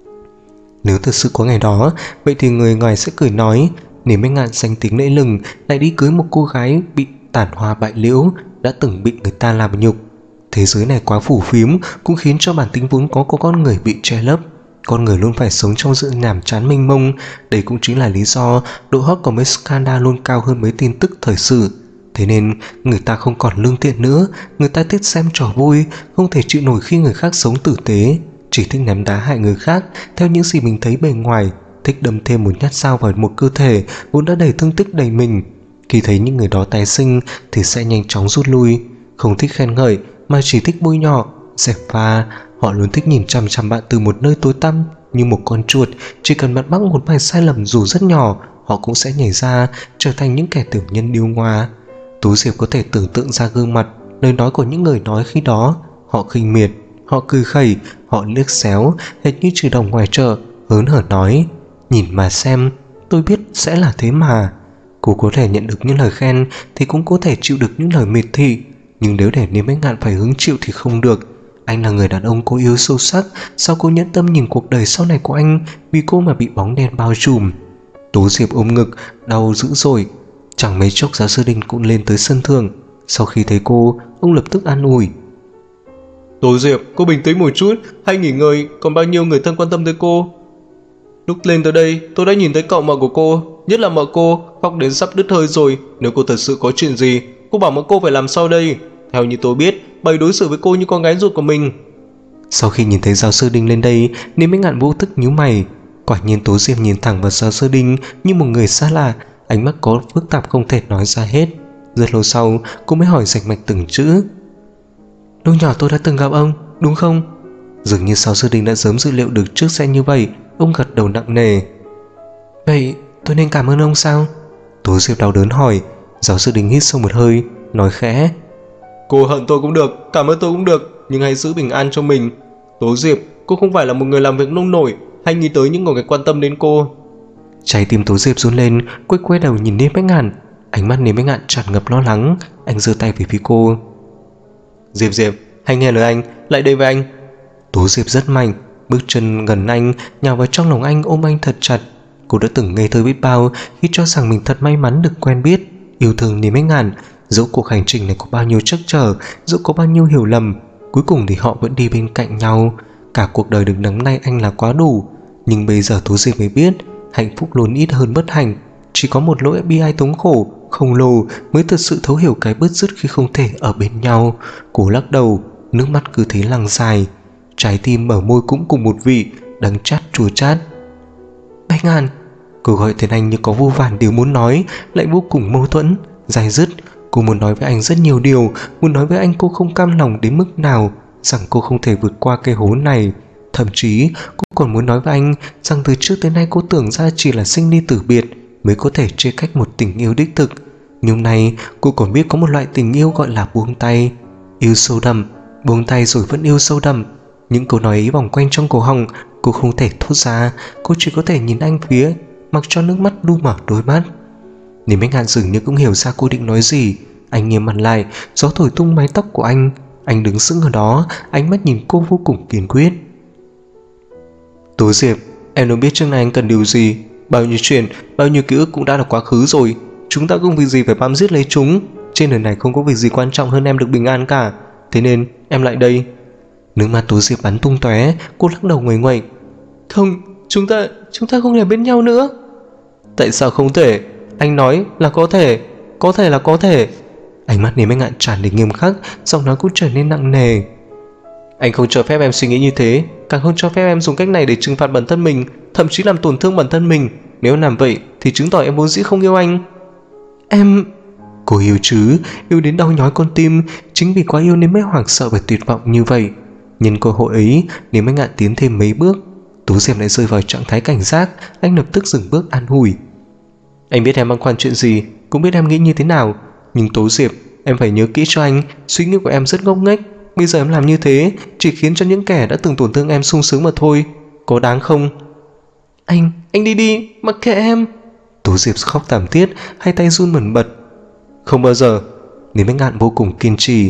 Nếu thật sự có ngày đó, vậy thì người ngoài sẽ cười nói Nếu Bách Ngạn danh tính lẫy lừng lại đi cưới một cô gái bị tàn hoa bại liễu, đã từng bị người ta làm nhục. Thế giới này quá phủ phiếm, cũng khiến cho bản tính vốn có của con người bị che lấp. Con người luôn phải sống trong sự nhàm chán mênh mông. Đây cũng chính là lý do độ hot của mấy scandal luôn cao hơn mấy tin tức thời sự. Thế nên người ta không còn lương thiện nữa, người ta thích xem trò vui, không thể chịu nổi khi người khác sống tử tế, chỉ thích ném đá hại người khác theo những gì mình thấy bề ngoài, thích đâm thêm một nhát dao vào một cơ thể vốn đã đầy thương tích đầy mình. Khi thấy những người đó tái sinh thì sẽ nhanh chóng rút lui, không thích khen ngợi mà chỉ thích bôi nhọ, dèm pha. Họ luôn thích nhìn chằm chằm bạn từ một nơi tối tăm như một con chuột, chỉ cần bạn mắc một vài sai lầm dù rất nhỏ, họ cũng sẽ nhảy ra trở thành những kẻ tiểu nhân điêu ngoa. Tú Diệp có thể tưởng tượng ra gương mặt, lời nói của những người nói khi đó. Họ khinh miệt, họ cười khẩy, họ liếc xéo, hệt như chữ đồng ngoài chợ, hớn hở nói nhìn mà xem, tôi biết sẽ là thế mà. Cô có thể nhận được những lời khen thì cũng có thể chịu được những lời miệt thị, nhưng nếu để Niêm Bách Ngạn phải hứng chịu thì không được. Anh là người đàn ông cô yêu sâu sắc, sao cô nhẫn tâm nhìn cuộc đời sau này của anh vì cô mà bị bóng đen bao trùm? Tố Diệp ôm ngực, đau dữ dội. Chẳng mấy chốc giáo sư Đinh cũng lên tới sân thượng. Sau khi thấy cô, ông lập tức an ủi. Tố Diệp, cô bình tĩnh một chút, hãy nghỉ ngơi, còn bao nhiêu người thân quan tâm tới cô. Lúc lên tới đây, tôi đã nhìn thấy cậu mợ của cô, nhất là mợ cô, khóc đến sắp đứt hơi rồi. Nếu cô thật sự có chuyện gì, cô bảo mợ cô phải làm sao đây? Theo như tôi biết, bà đối xử với cô như con gái ruột của mình. Sau khi nhìn thấy giáo sư Đinh lên đây, Niêm Bách Ngạn vô thức nhíu mày. Quả nhiên Tố Diệp nhìn thẳng vào giáo sư Đinh như một người xa lạ, ánh mắt có phức tạp không thể nói ra hết. Rất lâu sau cô mới hỏi rành mạch từng chữ. Lúc nhỏ tôi đã từng gặp ông, đúng không? Dường như Giáo sư Đình đã sớm dự liệu được trước sẽ như vậy. Ông gật đầu nặng nề. Vậy tôi nên cảm ơn ông sao? Tố Diệp đau đớn hỏi. Giáo sư Đình hít sâu một hơi, nói khẽ. Cô hận tôi cũng được, cảm ơn tôi cũng được, nhưng hãy giữ bình an cho mình. Tố Diệp, cô không phải là một người làm việc nông nổi, hay nghĩ tới những người quan tâm đến cô. Trái tim Tố Diệp run lên, quay đầu nhìn Niêm Bách Ngạn. Ánh mắt Niêm Bách Ngạn tràn ngập lo lắng. Anh giơ tay về phía cô. Diệp, hãy nghe lời anh, lại đây với anh. Tố Diệp rất mạnh, bước chân gần anh, nhào vào trong lòng anh, ôm anh thật chặt. Cô đã từng ngây thơ biết bao khi cho rằng mình thật may mắn được quen biết, yêu thương Niêm Bách Ngạn. Dẫu cuộc hành trình này có bao nhiêu trắc trở, dẫu có bao nhiêu hiểu lầm, cuối cùng thì họ vẫn đi bên cạnh nhau. Cả cuộc đời được nắm nay anh là quá đủ. Nhưng bây giờ Tố Diệp mới biết, hạnh phúc luôn ít hơn bất hạnh. Chỉ có một nỗi bi ai thống khổ khổng lồ mới thật sự thấu hiểu cái bứt rứt khi không thể ở bên nhau. Cô lắc đầu, nước mắt cứ thế lăn dài. Trái tim ở môi cũng cùng một vị, đắng chát chua chát. Bách Ngạn. Cô gọi tên anh như có vô vàn điều muốn nói, lại vô cùng mâu thuẫn, dai dứt. Cô muốn nói với anh rất nhiều điều, muốn nói với anh cô không cam lòng đến mức nào, rằng cô không thể vượt qua cái hố này. Thậm chí cô còn muốn nói với anh rằng từ trước tới nay cô tưởng ra chỉ là sinh ly tử biệt mới có thể chia cách một tình yêu đích thực. Nhưng nay cô còn biết có một loại tình yêu gọi là buông tay. Yêu sâu đậm, buông tay rồi vẫn yêu sâu đậm. Những câu nói ấy vòng quanh trong cổ họng, cô không thể thốt ra. Cô chỉ có thể nhìn anh phía, mặc cho nước mắt lu mở đôi mắt. Niêm Bách Ngạn dường như cũng hiểu ra cô định nói gì. Anh nghiêm mặt lại, gió thổi tung mái tóc của anh. Anh đứng sững ở đó, ánh mắt nhìn cô vô cùng kiên quyết. Tố Diệp, em đâu biết trước nay anh cần điều gì. Bao nhiêu chuyện, bao nhiêu ký ức cũng đã là quá khứ rồi. Chúng ta không vì gì phải bám giết lấy chúng. Trên đời này không có việc gì quan trọng hơn em được bình an cả. Thế nên em lại đây. Nước mắt Tố Diệp bắn tung tóe. Cô lắc đầu nguầy nguậy. Không, chúng ta không thể bên nhau nữa. Tại sao không thể? Anh nói là có thể. Có thể là có thể. Ánh mắt Niêm Bách Ngạn tràn đầy nghiêm khắc, giọng nói cũng trở nên nặng nề. Anh không cho phép em suy nghĩ như thế, càng không cho phép em dùng cách này để trừng phạt bản thân mình, thậm chí làm tổn thương bản thân mình. Nếu làm vậy thì chứng tỏ em vốn dĩ không yêu anh. Em... Cô yêu chứ, yêu đến đau nhói con tim. Chính vì quá yêu nên mới hoảng sợ và tuyệt vọng như vậy. Nhân cơ hội ấy, Niêm Bách Ngạn tiến thêm mấy bước. Tố Diệp lại rơi vào trạng thái cảnh giác. Anh lập tức dừng bước an ủi. Anh biết em băn khoăn chuyện gì, cũng biết em nghĩ như thế nào. Nhưng Tố Diệp, em phải nhớ kỹ cho anh, suy nghĩ của em rất ngốc nghếch. Bây giờ em làm như thế chỉ khiến cho những kẻ đã từng tổn thương em sung sướng mà thôi. Có đáng không? Anh đi, mặc kệ em. Tố Diệp khóc thảm thiết, hai tay run bần bật. Không bao giờ. Niêm Bách Ngạn vô cùng kiên trì.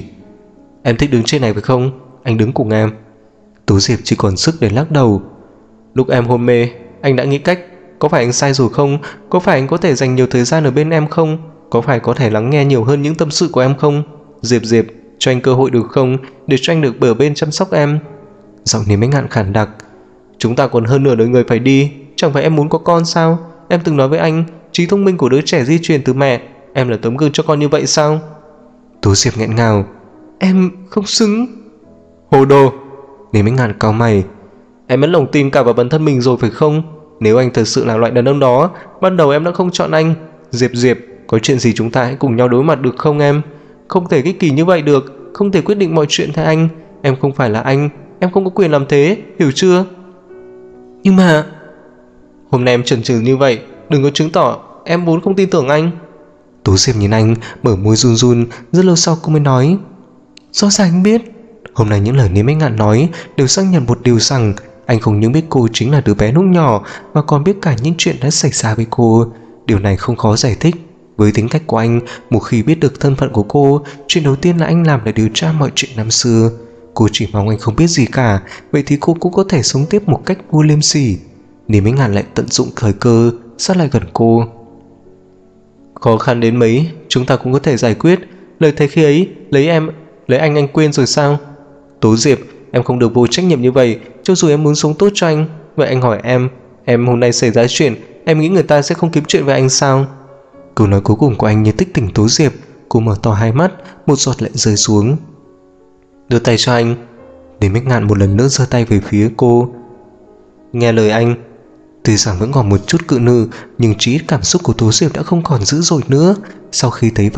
Em thích đứng trên này phải không? Anh đứng cùng em. Tố Diệp chỉ còn sức để lắc đầu. Lúc em hôn mê, anh đã nghĩ cách. Có phải anh sai rồi không? Có phải anh có thể dành nhiều thời gian ở bên em không? Có phải có thể lắng nghe nhiều hơn những tâm sự của em không? Diệp, cho anh cơ hội được không? Để cho anh được ở bên chăm sóc em. Giọng Niêm Bách Ngạn khàn đặc. Chúng ta còn hơn nửa đời người phải đi. Chẳng phải em muốn có con sao? Em từng nói với anh, trí thông minh của đứa trẻ di truyền từ mẹ. Em là tấm gương cho con như vậy sao? Tố Diệp nghẹn ngào. Em không xứng. Hồ đồ. Niêm Bách Ngạn cau mày. Em mất lòng tin cả vào bản thân mình rồi phải không? Nếu anh thật sự là loại đàn ông đó, ban đầu em đã không chọn anh. Diệp, có chuyện gì chúng ta hãy cùng nhau đối mặt được không em? Không thể ích kỷ như vậy được. Không thể quyết định mọi chuyện thay anh. Em không phải là anh. Em không có quyền làm thế, hiểu chưa? Nhưng mà... Hôm nay em chần chừ như vậy, đừng có chứng tỏ em vốn không tin tưởng anh. Tố Diệp nhìn anh, mở môi run run. Rất lâu sau cô mới nói. Rõ ràng anh biết. Hôm nay những lời Niêm Bách Ngạn nói đều xác nhận một điều rằng anh không những biết cô chính là đứa bé lúc nhỏ, mà còn biết cả những chuyện đã xảy ra với cô. Điều này không khó giải thích. Với tính cách của anh, một khi biết được thân phận của cô, chuyện đầu tiên là anh làm là điều tra mọi chuyện năm xưa. Cô chỉ mong anh không biết gì cả, vậy thì cô cũng có thể sống tiếp một cách vô liêm sỉ. Niêm Bách Ngạn lại tận dụng thời cơ, sát lại gần cô. Khó khăn đến mấy, chúng ta cũng có thể giải quyết. Lời thề khi ấy, lấy anh quên rồi sao? Tố Diệp, em không được vô trách nhiệm như vậy. Cho dù em muốn sống tốt cho anh, vậy anh hỏi em hôm nay xảy ra chuyện, em nghĩ người ta sẽ không kiếm chuyện với anh sao? Câu nói cuối cùng của anh như tích tỉnh Tố Diệp. Cô mở to hai mắt, một giọt lệ rơi xuống. Đưa tay cho anh. Niêm Bách Ngạn một lần nữa giơ tay về phía cô. Nghe lời anh. Tuy rằng vẫn còn một chút cự nữ, nhưng chí ít cảm xúc của Tố Diệp đã không còn dữ dội nữa. Sau khi thấy vậy,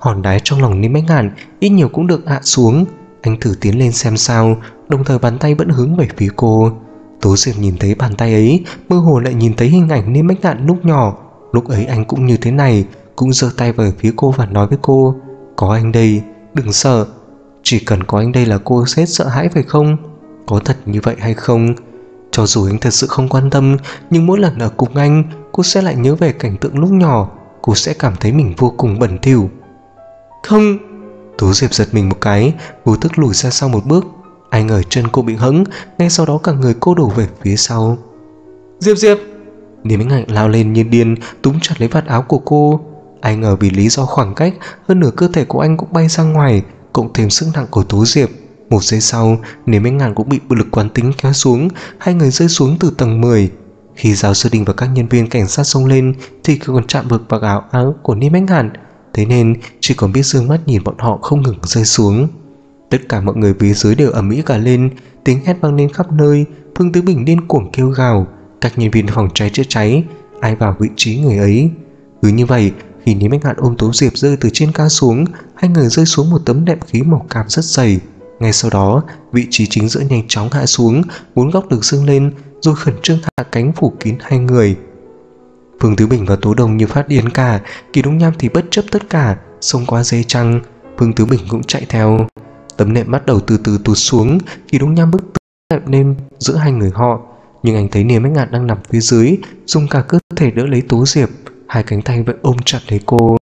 Hòn đá trong lòng Niêm Bách Ngạn ít nhiều cũng được hạ xuống. Anh thử tiến lên xem sao, đồng thời bàn tay vẫn hướng về phía cô. Tố Diệp nhìn thấy bàn tay ấy, mơ hồ lại nhìn thấy hình ảnh Niêm Bách Ngạn lúc nhỏ. Lúc ấy anh cũng như thế này, cũng giơ tay về phía cô và nói với cô: có anh đây, đừng sợ. Chỉ cần có anh đây là cô sẽ sợ hãi phải không? Có thật như vậy hay không? Cho dù anh thật sự không quan tâm, nhưng mỗi lần ở cùng anh, cô sẽ lại nhớ về cảnh tượng lúc nhỏ. Cô sẽ cảm thấy mình vô cùng bẩn thỉu. Không! Tố Diệp giật mình một cái, vô thức lùi ra sau một bước. Ai ngờ chân cô bị hẫng, ngay sau đó cả người cô đổ về phía sau. Diệp Diệp! Niêm Bách Ngạn lao lên như điên, túm chặt lấy vạt áo của cô. Ai ngờ vì lý do khoảng cách, hơn nửa cơ thể của anh cũng bay ra ngoài, cộng thêm sức nặng của Tố Diệp. Một giây sau, Niêm Bách Ngạn cũng bị lực quán tính kéo xuống, hai người rơi xuống từ tầng 10. Khi giáo sư Đinh và các nhân viên cảnh sát xông lên thì còn chạm vực vào áo của Niêm Bách Ngạn, thế nên chỉ còn biết dương mắt nhìn bọn họ không ngừng rơi xuống. Tất cả mọi người phía dưới đều ầm ĩ cả lên, tiếng hét vang lên khắp nơi. Phương Tứ Bình điên cuồng kêu gào, các nhân viên phòng cháy chữa cháy ai vào vị trí người ấy. Cứ như vậy, khi Niêm Bách Ngạn ôm Tố Diệp rơi từ trên cao xuống, hai người rơi xuống một tấm đệm khí màu cam rất dày. Ngay sau đó, vị trí chính giữa nhanh chóng hạ xuống, bốn góc được sưng lên, rồi khẩn trương hạ cánh phủ kín hai người. Phương Tứ Bình và Tố Đồng như phát điên cả, Kỳ Đông Nham thì bất chấp tất cả, xông qua dây chăng. Phương Tứ Bình cũng chạy theo. Tấm nệm bắt đầu từ từ tụt xuống, Kỳ Đông Nham bức nệm lên giữa hai người họ, nhưng anh thấy Niêm Bách Ngạn đang nằm phía dưới, dùng cả cơ thể đỡ lấy Tố Diệp, hai cánh tay vẫn ôm chặt lấy cô.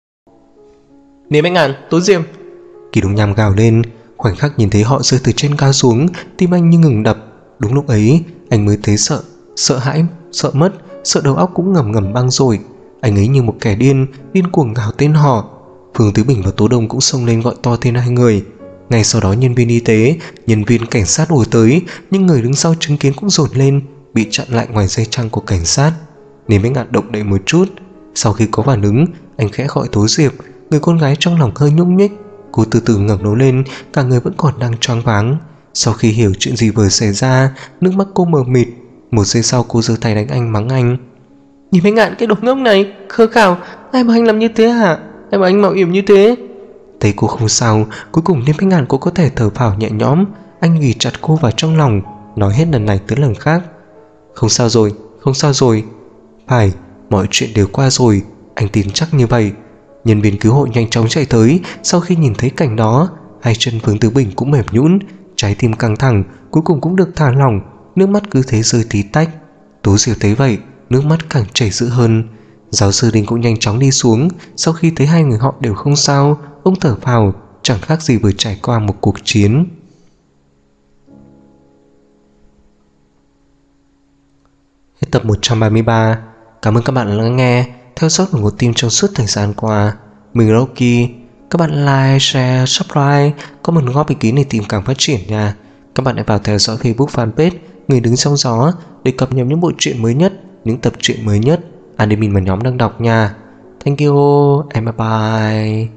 Niêm Bách Ngạn, Tố Diệp! Kỳ Đông Nham gào lên. Khoảnh khắc nhìn thấy họ rơi từ trên cao xuống, tim anh như ngừng đập. Đúng lúc ấy, anh mới thấy sợ hãi, sợ mất, sợ đầu óc cũng ngầm ngầm băng rồi. Anh ấy như một kẻ điên cuồng gào tên họ. Phương Tứ Bình và Tố Đông cũng xông lên gọi to tên hai người. Ngay sau đó nhân viên y tế, nhân viên cảnh sát đuổi tới, nhưng người đứng sau chứng kiến cũng dồn lên, bị chặn lại ngoài dây chăng của cảnh sát. Niêm Bách Ngạn động đậy một chút. Sau khi có phản ứng, anh khẽ gọi Tố Diệp. Người con gái trong lòng hơi nhúc nhích. Cô từ từ ngẩng đầu lên, cả người vẫn còn đang choáng váng. Sau khi hiểu chuyện gì vừa xảy ra, nước mắt cô mờ mịt. Một giây sau cô giơ tay đánh anh, mắng anh: Niêm Bách Ngạn, cái đồ ngốc này, khờ khảo, ai mà anh làm như thế hả? Ai mà anh mạo hiểm như thế? Thấy cô không sao, cuối cùng Niêm Bách Ngạn cô có thể thở phào nhẹ nhõm. Anh ghì chặt cô vào trong lòng, nói hết lần này tới lần khác: Không sao rồi, không sao rồi. Phải, mọi chuyện đều qua rồi, anh tin chắc như vậy. Nhân viên cứu hộ nhanh chóng chạy tới. Sau khi nhìn thấy cảnh đó, hai chân Phương Tứ Bình cũng mềm nhũn, trái tim căng thẳng cuối cùng cũng được thả lỏng, nước mắt cứ thế rơi tí tách. Tố Diệp thấy vậy, nước mắt càng chảy dữ hơn. Giáo sư Đinh cũng nhanh chóng đi xuống. Sau khi thấy hai người họ đều không sao, ông thở phào, chẳng khác gì vừa trải qua một cuộc chiến. Hết tập 133. Cảm ơn các bạn đã lắng nghe, theo dõi của Ngột Tim trong suốt thời gian qua. Mình là Rocky. Các bạn like, share, subscribe, có một góp ý kiến để tìm càng phát triển nha. Các bạn hãy vào theo dõi Facebook fanpage Người Đứng Trong Gió để cập nhật những bộ truyện mới nhất, những tập truyện mới nhất admin và nhóm đang đọc nha. Thank you and bye bye.